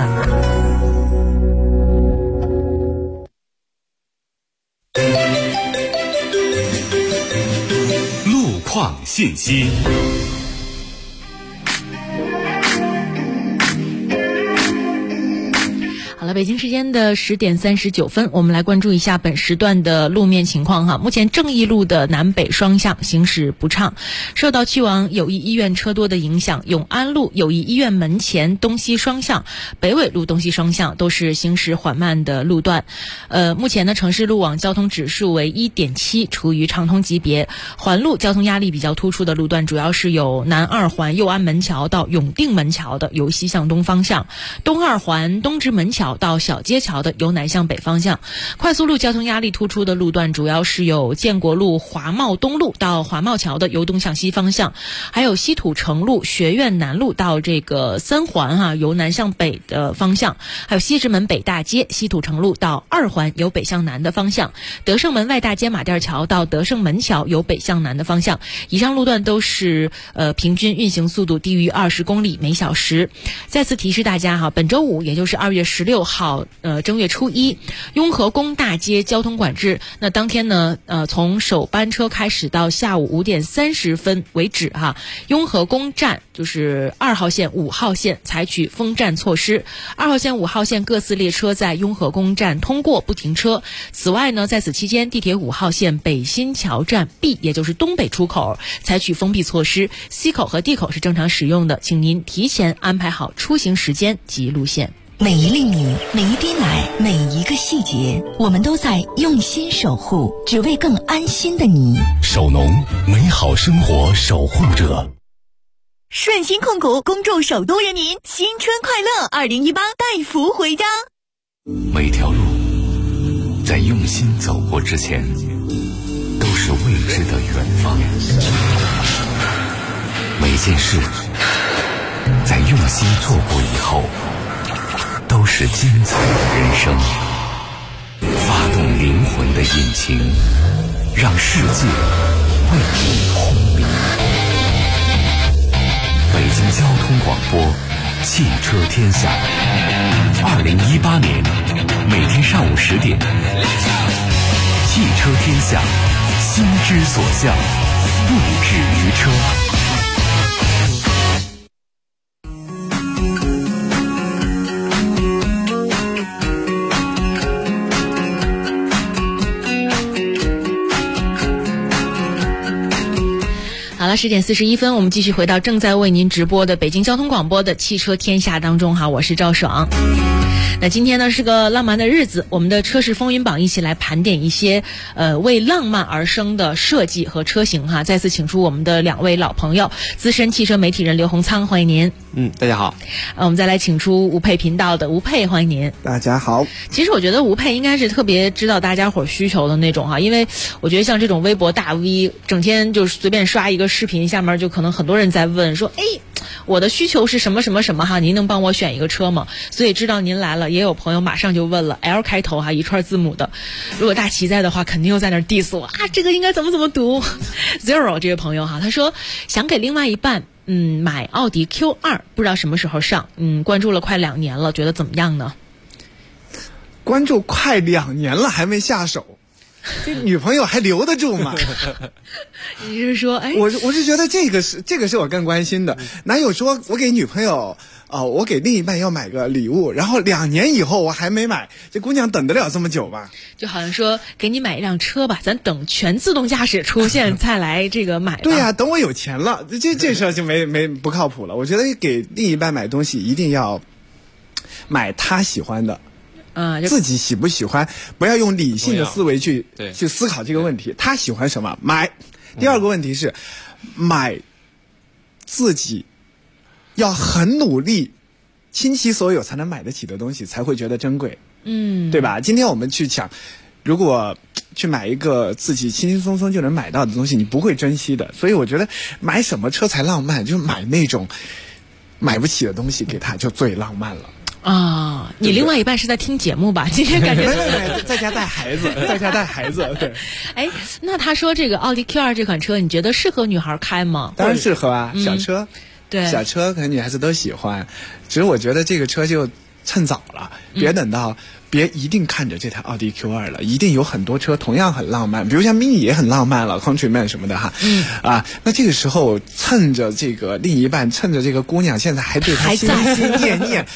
况信息。 好了，北京时间的10点39分，我们来关注一下本时段的路面情况哈。目前正义路的南北双向行驶不畅，受到去往友谊医院车多的影响，永安路友谊医院门前东西双向、北纬路东西双向都是行驶缓慢的路段。目前呢，城市路网交通指数为 1.7， 处于畅通级别。环路交通压力比较突出的路段主要是有南二环右安门桥到永定门桥的由西向东方向，东二环东直门桥到小街桥的由南向北方向。快速路交通压力突出的路段主要是有建国路华茂东路到华茂桥的由东向西方向，还有西土城路学院南路到这个三环由南向北的方向，还有西直门北大街西土城路到二环由北向南的方向，德胜门外大街马甸桥到德胜门桥由北向南的方向。以上路段都是平均运行速度低于20公里每小时。再次提示大家本周五也就是2月16号正月初一，雍和宫大街交通管制。那当天呢从首班车开始到下午5点30分为止雍和宫站就是2号线5号线采取封站措施，2号线5号线各次列车在雍和宫站通过不停车。此外呢，在此期间地铁5号线北新桥站 B 也就是东北出口采取封闭措施， C 口和 D 口是正常使用的，请您提前安排好出行时间及路线。 每一粒米，每一滴奶，每一个细节，我们都在用心守护，只为更安心的你。 首农，美好生活守护者。 顺鑫控股恭祝首都人民新春快乐，2018带福回家。 每条路在用心走过之前都是未知的远方，每件事在用心做过以后都是精彩的人生。发动灵魂的引擎，让世界为你轰鸣。北京交通广播汽车天下，2018年每天上午10点，汽车天下，心之所向，不止于车。 好了，10点41分，我们继续回到正在为您直播的北京交通广播的汽车天下当中我是赵爽。那今天呢是个浪漫的日子，我们的车市风云榜一起来盘点一些为浪漫而生的设计和车型再次请出我们的2位老朋友，资深汽车媒体人刘洪仓，欢迎您。 大家好。 我们再来请出吴佩频道的吴佩，欢迎您。 大家好。 其实我觉得吴佩应该是特别知道大家伙需求的那种因为我觉得像这种微博大 V 整天就是随便刷一个视频，下面就可能很多人在问说我的需求是什么什么什么您能帮我选一个车吗？所以知道您来了，也有朋友马上就问了 L 开头一串字母的，如果大齐在的话肯定又在那儿 diss 我这个应该怎么读。Zero 这位朋友他说想给另外一半买奥迪 Q2， 不知道什么时候上，关注了快2年了，觉得怎么样呢？ 关注快2年了还没下手，这女朋友还留得住吗？ 你是说我是觉得这个是我更关心的。哪有说我给女朋友我给另一半要买个礼物，然后2年以后我还没买，这姑娘等得了这么久吗？ 就好像说给你买一辆车吧，咱等全自动驾驶出现再来这个买吧。 对等我有钱了，这事儿就没不靠谱了。我觉得给另一半买东西一定要买他喜欢的。自己喜不喜欢，不要用理性的思维去思考这个问题。他喜欢什么买。第二个问题是买自己要很努力倾其所有才能买得起的东西，才会觉得珍贵，对吧？今天我们去抢，如果去买一个自己轻轻松松就能买到的东西，你不会珍惜的。所以我觉得买什么车才浪漫，就买那种买不起的东西给他就最浪漫了。 你另外一半是在听节目吧？今天感觉没，在家带孩子，对。 那他说这个奥迪 Q2 这款车，你觉得适合女孩开吗？ 当然适合小车， 对， 小车可能女孩子都喜欢。只是我觉得这个车就趁早了，别等到别一定看着这台奥迪 Q2 了，一定有很多车同样很浪漫，比如像 Mini 也很浪漫了 ，Countryman 什么的那这个时候趁着这个另一半，趁着这个姑娘现在还对他心心念念。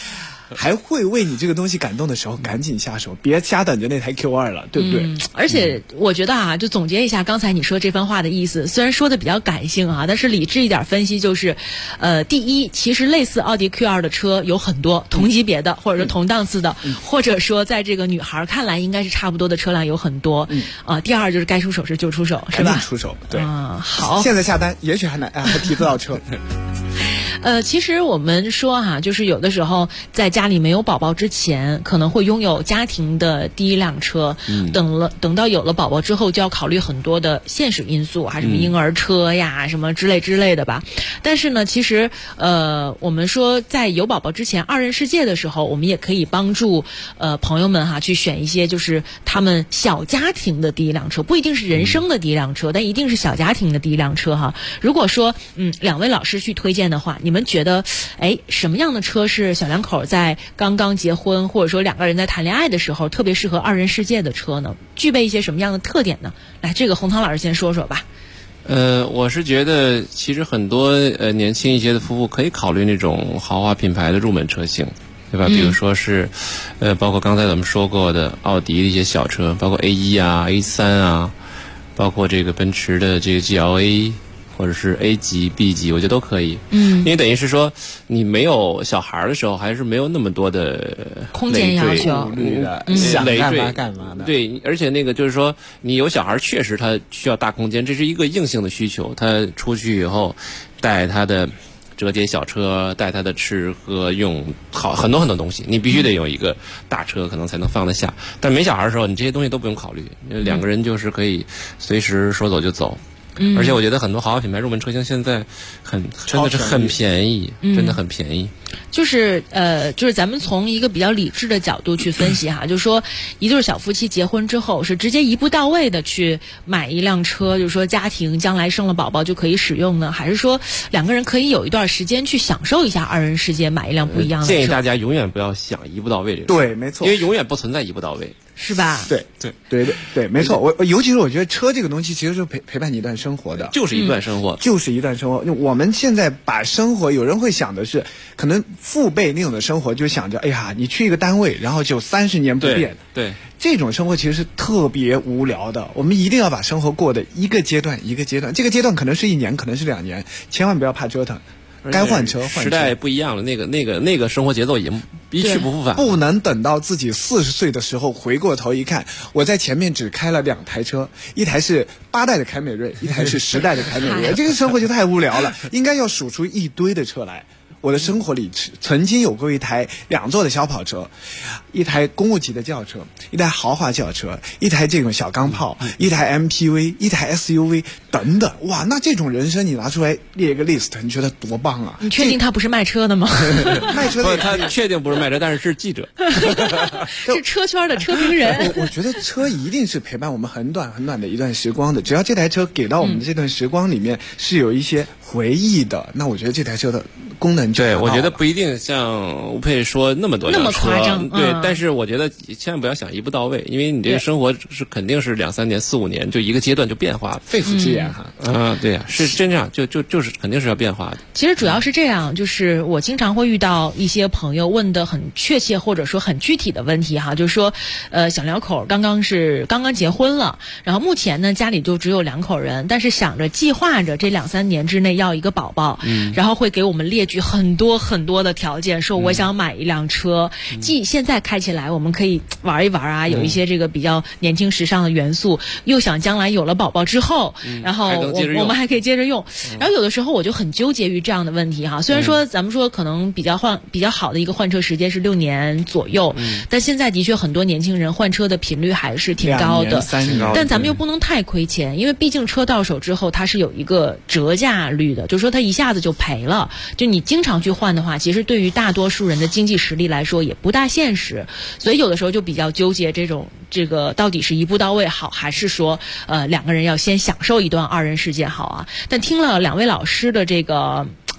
还会为你这个东西感动的时候，赶紧下手，别瞎等着那台 Q2 了，对不对？ 而且我觉得啊，就总结一下刚才你说这番话的意思，虽然说的比较感性啊，但是理智一点分析就是，第一，其实类似奥迪 Q2 的车有很多，同级别的或者说同档次的，或者说在这个女孩看来应该是差不多的车辆有很多。第二就是该出手时就出手，是吧？ 赶紧出手，对。 好， 现在下单也许还提不到车。 其实我们说哈，就是有的时候在家里没有宝宝之前，可能会拥有家庭的第一辆车。等到有了宝宝之后，就要考虑很多的现实因素，还什么婴儿车呀，什么之类的吧。但是呢，其实我们说在有宝宝之前，二人世界的时候，我们也可以帮助朋友们哈去选一些就是他们小家庭的第一辆车，不一定是人生的第一辆车，但一定是小家庭的第一辆车哈。如果说两位老师去推荐的话，你们觉得什么样的车是小两口在刚刚结婚或者说两个人在谈恋爱的时候特别适合二人世界的车呢？具备一些什么样的特点呢？来，这个洪涛老师先说说吧。 我是觉得其实很多年轻一些的夫妇可以考虑那种豪华品牌的入门车型，对吧？比如说是包括刚才咱们说过的奥迪的一些小车，包括 A1 啊 A3 啊，包括这个奔驰的这个 GLA或者是 A 级 B 级，我觉得都可以。因为等于是说你没有小孩的时候还是没有那么多的空间要求， 想干嘛的。 对，而且那个就是说你有小孩确实他需要大空间，这是一个硬性的需求。他出去以后带他的折叠小车，带他的吃喝用很多东西，你必须得有一个大车可能才能放得下。但没小孩的时候，你这些东西都不用考虑，两个人就是可以随时说走就走。而且我觉得很多豪华品牌入门车型现在真的是很便宜，真的很便宜。 就是咱们从一个比较理智的角度去分析哈，就是说一对小夫妻结婚之后是直接一步到位的去买一辆车，就是说家庭将来生了宝宝就可以使用呢，还是说两个人可以有一段时间去享受一下二人世界，买一辆不一样的车？ 建议大家永远不要想一步到位这个。 对，没错， 因为永远不存在一步到位。 是吧？ 对，没错。尤其是我觉得车这个东西其实是陪伴你一段生活的， 就是一段生活， 就是一段生活。我们现在把生活，有人会想的是，可能父辈那种的生活就想着，哎呀，你去一个单位，然后就30年不变。 对， 这种生活其实是特别无聊的。我们一定要把生活过的一个阶段一个阶段，这个阶段可能是1年，可能是2年，千万不要怕折腾。该换车， 时代不一样了，那个生活节奏也一去不复返。 不能等到自己40岁的时候回过头一看，我在前面只开了2台车，一台是8代的凯美瑞，一台是10代的凯美瑞，这个生活就太无聊了。应该要数出一堆的车来。我的生活里曾经有过一台2座的小跑车，一台公务级的轿车，一台豪华轿车，一台这种小钢炮，一台 MPV， 一台 SUV 等等。哇，那这种人生你拿出来列一个 list， 你觉得多棒啊？ 你确定他不是卖车的吗？ 卖车的他确定不是卖车，但是是记者， 是车圈的车评人。 我觉得车一定是陪伴我们很短的一段时光的，只要这台车给到我们的这段时光里面是有一些回忆的，那我觉得这台车的功能就对，我觉得不一定像吴佩说那么多辆车， 那么夸张。 对，但是我觉得千万不要想一步到位，因为你这个生活是肯定是2、3年、4、5年，就一个阶段就变化了。 肺腑之言哈。 对呀，是真这样，就是肯定是要变化的。 其实主要是这样，就是我经常会遇到一些朋友问的很确切或者说很具体的问题哈，就是说，小两口刚刚结婚了，然后目前呢家里就只有2口人，但是想着计划着这2、3年之内要一个宝宝，然后会给我们列举很多的条件，说我想买一辆车，既现在开起来我们可以玩一玩啊，有一些这个比较年轻时尚的元素，又想将来有了宝宝之后，然后我们还可以接着用。然后有的时候我就很纠结于这样的问题哈，虽然说咱们说可能比较好的一个换车时间是6年左右，但现在的确很多年轻人换车的频率还是挺高的，但咱们又不能太亏钱，因为毕竟车到手之后它是有一个折价率的，就是说它一下子就赔了，就你经常去换的话，其实对于大多数人的经济实力来说也不大现实，所以有的时候就比较纠结这个到底是一步到位好，还是说两个人要先享受一段二人世界好啊？但听了2位老师的这个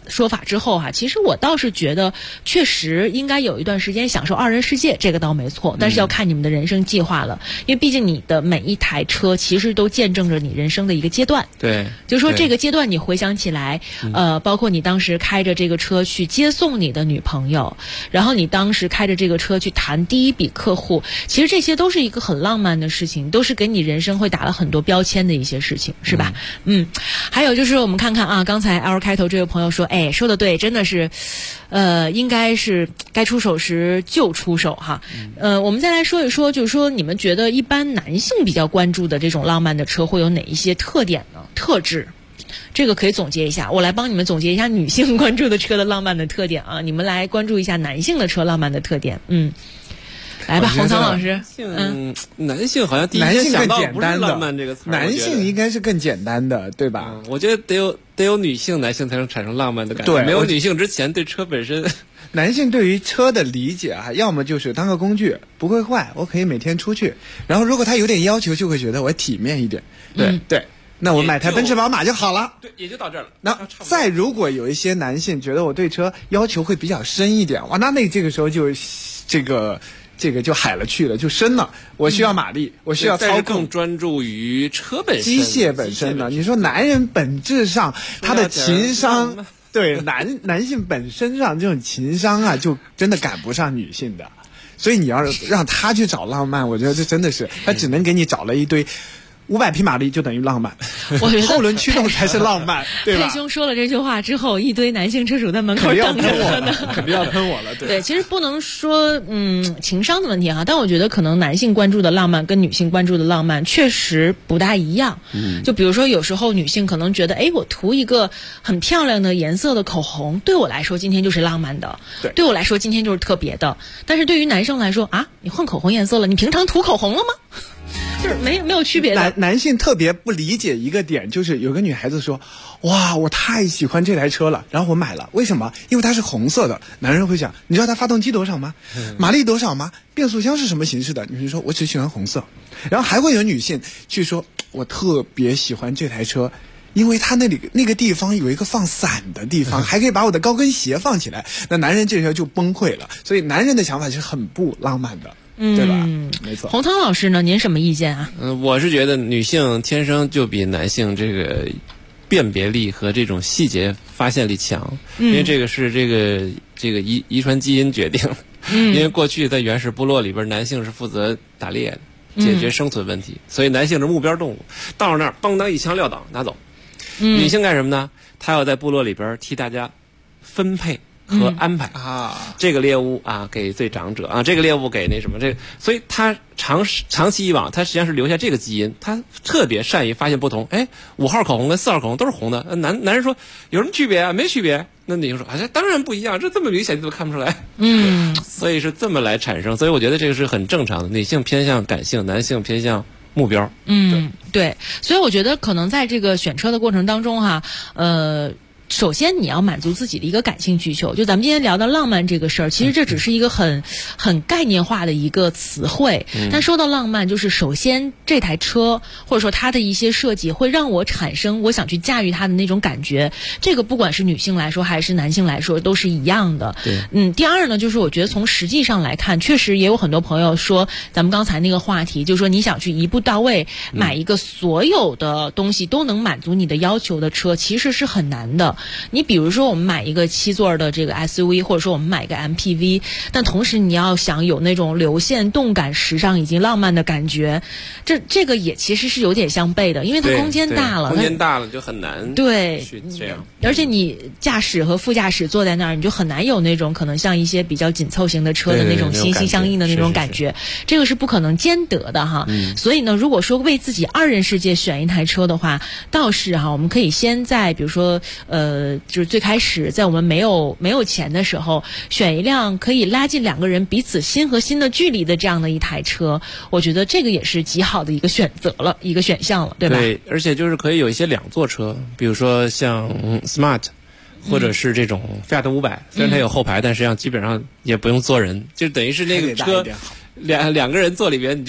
说法之后哈，其实我倒是觉得确实应该有一段时间享受二人世界，这个倒没错，但是要看你们的人生计划了，因为毕竟你的每一台车其实都见证着你人生的一个阶段。 对， 就是说这个阶段你回想起来，包括你当时开着这个车去接送你的女朋友，然后你当时开着这个车去谈第一笔客户，其实这些都是一个很浪漫的事情，都是给你人生会打了很多标签的一些事情，是吧？还有就是我们看看啊，刚才 L 开头这位朋友说，哎，说的对，真的是，应该是该出手时就出手哈。我们再来说一说，就是说你们觉得一般男性比较关注的这种浪漫的车会有哪一些特点呢？特质？这个可以总结一下，我来帮你们总结一下女性关注的车的浪漫的特点啊，你们来关注一下男性的车浪漫的特点。来吧，洪仓老师。 男性好像第一男性想到更简单的， 不是浪漫这个词， 男性应该是更简单的，对吧？ 我觉得得有女性，男性才能产生浪漫的感觉。 对， 没有女性之前，对车本身， 男性对于车的理解啊，要么就是当个工具，不会坏，我可以每天出去。然后如果他有点要求，就会觉得我体面一点。对。那我买台奔驰宝马就好了。 对，也就到这儿了。 那再如果有一些男性觉得我对车要求会比较深一点，哇，那这个时候就这个就海了去了，就深了。我需要马力，我需要操控， 更专注于车本身、 机械本身的。你说男人本质上他的情商，对男性本身上这种情商啊，就真的赶不上女性的。所以你要让他去找浪漫，我觉得这真的是他只能给你找了一堆。500匹马力就等于浪漫， 我觉得后轮驱动才是浪漫，对吧？ 佩兄说了这句话之后，一堆男性车主在门口等着我呢， 肯定要喷我了。 对，其实不能说情商的问题哈，但我觉得可能男性关注的浪漫跟女性关注的浪漫确实不大一样。就比如说有时候女性可能觉得，哎，我涂一个很漂亮的颜色的口红，对我来说今天就是浪漫的，对我来说今天就是特别的。但是对于男生来说啊，你换口红颜色了，你平常涂口红了吗？就是没有区别的。 男性特别不理解一个点，就是有个女孩子说，哇，我太喜欢这台车了，然后我买了，为什么？因为它是红色的。男人会想，你知道它发动机多少吗？马力多少吗？变速箱是什么形式的？女人说，我只喜欢红色。然后还会有女性去说，我特别喜欢这台车，因为它那个地方有一个放伞的地方，还可以把我的高跟鞋放起来。那男人这时候就崩溃了。所以男人的想法是很不浪漫的。对吧？没错。 洪仓老师呢？您什么意见啊？ 我是觉得女性天生就比男性这个辨别力和这种细节发现力强，因为这个是这个遗传基因决定。因为过去在原始部落里边，男性是负责打猎的，解决生存问题，所以男性是目标动物，到了那儿邦当一枪撂倒拿走。女性干什么呢？她要在部落里边替大家分配和安排这个猎物啊给最长者啊，这个猎物给那什么所以他长期以往，他实际上是留下这个基因，他特别善于发现不同。哎，5号口红跟4号口红都是红的，男人说有什么区别啊？没区别。那女性说啊，这当然不一样，这么明显你怎么看不出来？所以是这么来产生。所以我觉得这个是很正常的，女性偏向感性，男性偏向目标。 对，所以我觉得可能在这个选车的过程当中哈，首先你要满足自己的一个感性需求。就咱们今天聊到浪漫这个事儿，其实这只是一个很概念化的一个词汇。但说到浪漫，就是首先这台车或者说它的一些设计会让我产生我想去驾驭它的那种感觉。这个不管是女性来说还是男性来说都是一样的。第二呢，就是我觉得从实际上来看，确实也有很多朋友说咱们刚才那个话题，就是说你想去一步到位买一个所有的东西都能满足你的要求的车，其实是很难的。你比如说我们买一个7座的这个 SUV， 或者说我们买一个 MPV， 但同时你要想有那种流线动感时尚以及浪漫的感觉，这个也其实是有点相悖的，因为它空间大了， 空间大了就很难去这样。 而且你驾驶和副驾驶坐在那儿，你就很难有那种可能像一些比较紧凑型的车的那种心心相印的那种感觉，这个是不可能兼得的哈。所以呢，如果说为自己二人世界选一台车的话，倒是哈，我们可以先在比如说就是最开始在我们没有钱的时候，选一辆可以拉近2个人彼此心和心的距离的这样的一台车，我觉得这个也是极好的一个选择了，一个选项了，对吧？ 对，而且就是可以有一些2座车，比如说像Smart，或者是这种菲亚特500，虽然它有后排，但实际上基本上也不用坐人，就等于是那个车两个人坐里边，你就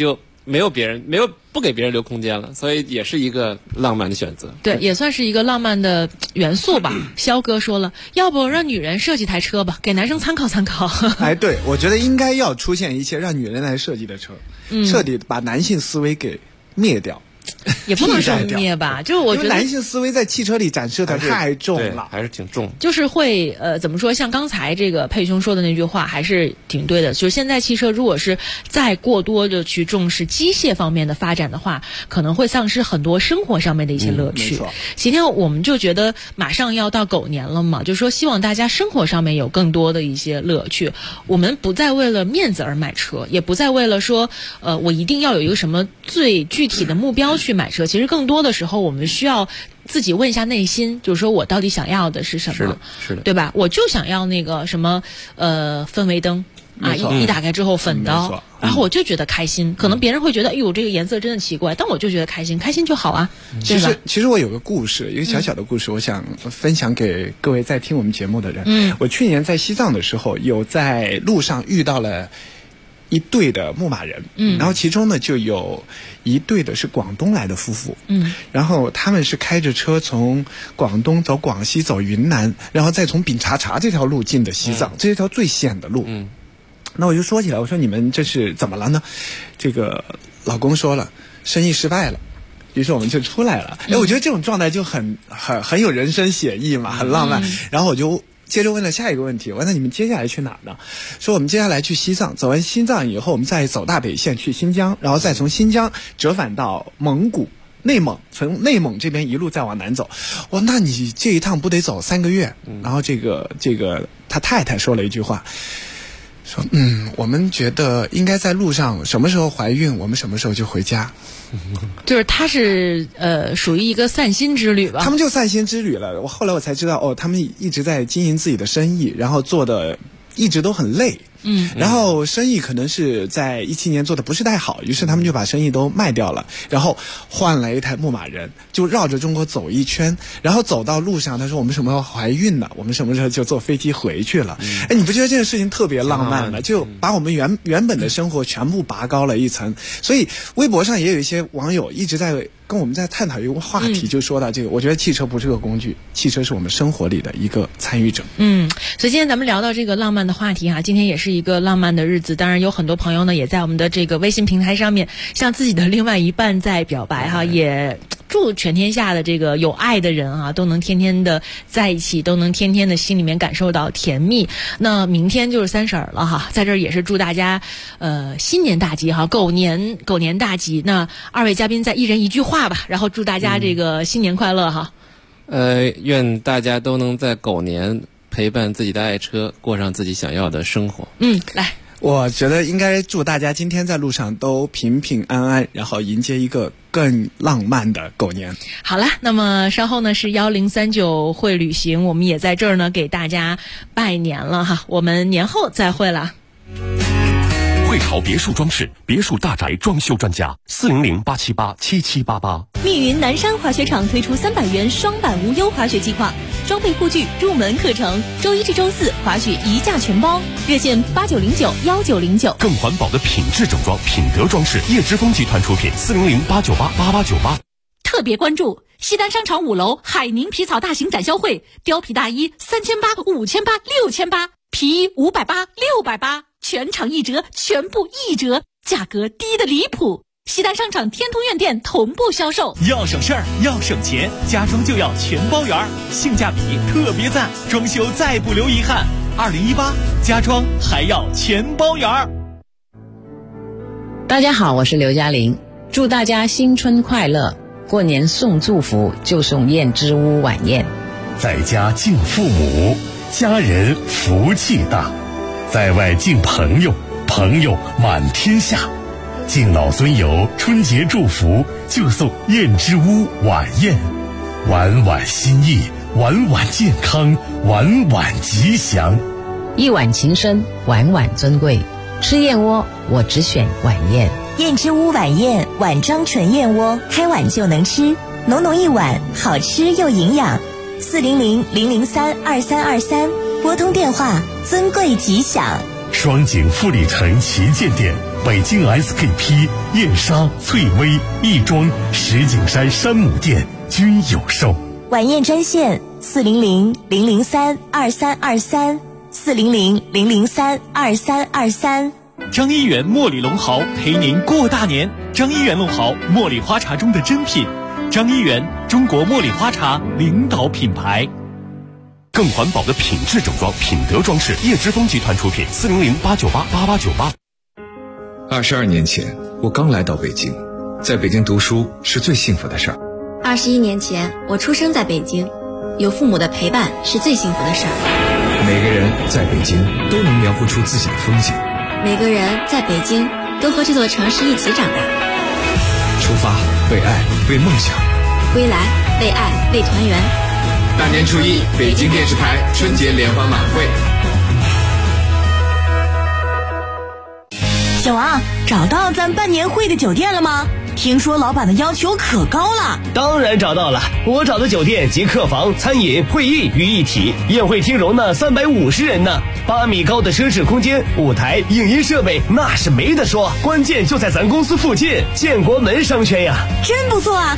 没有不给别人留空间了，所以也是一个浪漫的选择。 对，也算是一个浪漫的元素吧。肖哥说了，要不让女人设计台车吧，给男生参考参考。 哎，对，我觉得应该要出现一些让女人来设计的车，彻底把男性思维给灭掉。 也不能说灭吧，就是我觉得男性思维在汽车里展示的太重了， 还是挺重。 就是会怎么说？像刚才这个佩兄说的那句话，还是挺对的。就是现在汽车如果是再过多的去重视机械方面的发展的话，可能会丧失很多生活上面的一些乐趣。今天我们就觉得马上要到狗年了嘛，就是说希望大家生活上面有更多的一些乐趣。我们不再为了面子而买车，也不再为了说我一定要有一个什么最具体的目标去买车。其实更多的时候我们需要自己问一下内心，就是说我到底想要的是什么， 是的， 对吧？我就想要那个什么氛围灯啊，一打开之后粉的，然后我就觉得开心。可能别人会觉得哎呦这个颜色真的奇怪，但我就觉得开心就好啊。 其实我有个故事，一个小小的故事，我想分享给各位在听我们节目的人。我去年在西藏的时候，有在路上遇到了一对的牧马人，然后其中呢就有一对的是广东来的夫妇，然后他们是开着车从广东走广西走云南，然后再从丙察察这条路进的西藏，这是一条最险的路。那我就说起来，我说你们这是怎么了呢？这个老公说了，生意失败了。于是我们就出来了。我觉得这种状态就很有人生写意嘛，很浪漫。然后我就接着问了下一个问题，我说那你们接下来去哪呢？说我们接下来去西藏，走完西藏以后，我们再走大北线去新疆，然后再从新疆折返到蒙古、内蒙，从内蒙这边一路再往南走。哇，那你这一趟不得走3个月？然后这个他太太说了一句话，说我们觉得应该在路上什么时候怀孕，我们什么时候就回家。 就是他是属于一个散心之旅吧。 他们就散心之旅了。后来我才知道，他们一直在经营自己的生意，然后做的一直都很累。然后生意可能是在17年做的不是太好，于是他们就把生意都卖掉了，然后换了一台牧马人，就绕着中国走一圈，然后走到路上，他说我们什么时候怀孕呢？我们什么时候就坐飞机回去了？你不觉得这个事情特别浪漫吗？就把我们原本的生活全部拔高了一层。所以微博上也有一些网友一直在跟我们在探讨一个话题，就说到这个，我觉得汽车不是个工具，汽车是我们生活里的一个参与者。 所以今天咱们聊到这个浪漫的话题今天也是一个浪漫的日子。当然有很多朋友呢也在我们的这个微信平台上面向自己的另外一半在表白也祝全天下的这个有爱的人都能天天的在一起，都能天天的心里面感受到甜蜜。那明天就是30了在这儿也是祝大家新年大吉狗年大吉。那二位嘉宾再一人一句话吧，然后祝大家这个新年快乐愿大家都能在狗年陪伴自己的爱车，过上自己想要的生活。 来， 我觉得应该祝大家今天在路上都平平安安，然后迎接一个更浪漫的狗年。 好了，那么稍后呢是1039会旅行，我们也在这儿呢给大家拜年了我们年后再会了。 汇豪别墅装饰，别墅大宅装修专家，400-878-7788。 密云南山滑雪场推出300元双板无忧滑雪计划，装备护具、入门课程，周1至周4滑雪一价全包，热线89091909。 更环保的品质整装，品德装饰，叶之峰集团出品，400-898-8898。 特别关注西单商场5楼海宁皮草大型展销会，貂皮大衣3800、5800、6800，皮衣580、680，全场1折，全部1折，价格低的离谱。西单商场天通苑店同步销售。 要省事儿，要省钱，家装就要全包圆，性价比特别赞，装修再不留遗憾。2018家装还要全包圆。 大家好，我是刘嘉玲，祝大家新春快乐。过年送祝福就送燕之屋晚宴。 在家敬父母，家人福气大；在外敬朋友，朋友满天下。敬老尊友，春节祝福就送燕之屋晚宴，晚晚心意，晚晚健康，晚晚吉祥。 一碗情深，晚晚尊贵。吃燕窝，我只选晚宴。 燕之屋晚宴，碗装纯燕窝，开碗就能吃，浓浓一碗，好吃又营养。400-003-2323，拨通电话，尊贵吉祥。 双井富力城旗舰店、北京 SKP、燕莎、翠微、亦庄、石景山山姆店均有售。 晚宴专线400-003-2323，400-003-2323。 张一元茉莉龙毫陪您过大年。张一元龙毫，茉莉花茶中的珍品。张一元，中国茉莉花茶领导品牌。 更环保的品质整装，品德装饰，叶之峰集团出品，400-898-8898。 22年前，我刚来到北京，在北京读书是最幸福的事儿。 21年前，我出生在北京，有父母的陪伴是最幸福的事儿。 每个人在北京都能描绘出自己的风景， 每个人在北京都和这座城市一起长大。 出发，为爱，为梦想； 归来，为爱，为团圆。 大年初一，北京电视台春节联欢晚会。 小王，找到咱办年会的酒店了吗？听说老板的要求可高了。 当然找到了，我找的酒店集客房、餐饮、会议于一体，宴会厅容纳350人呢，8米高的奢侈空间，舞台、影音设备那是没得说，关键就在咱公司附近，建国门商圈呀， 真不错啊。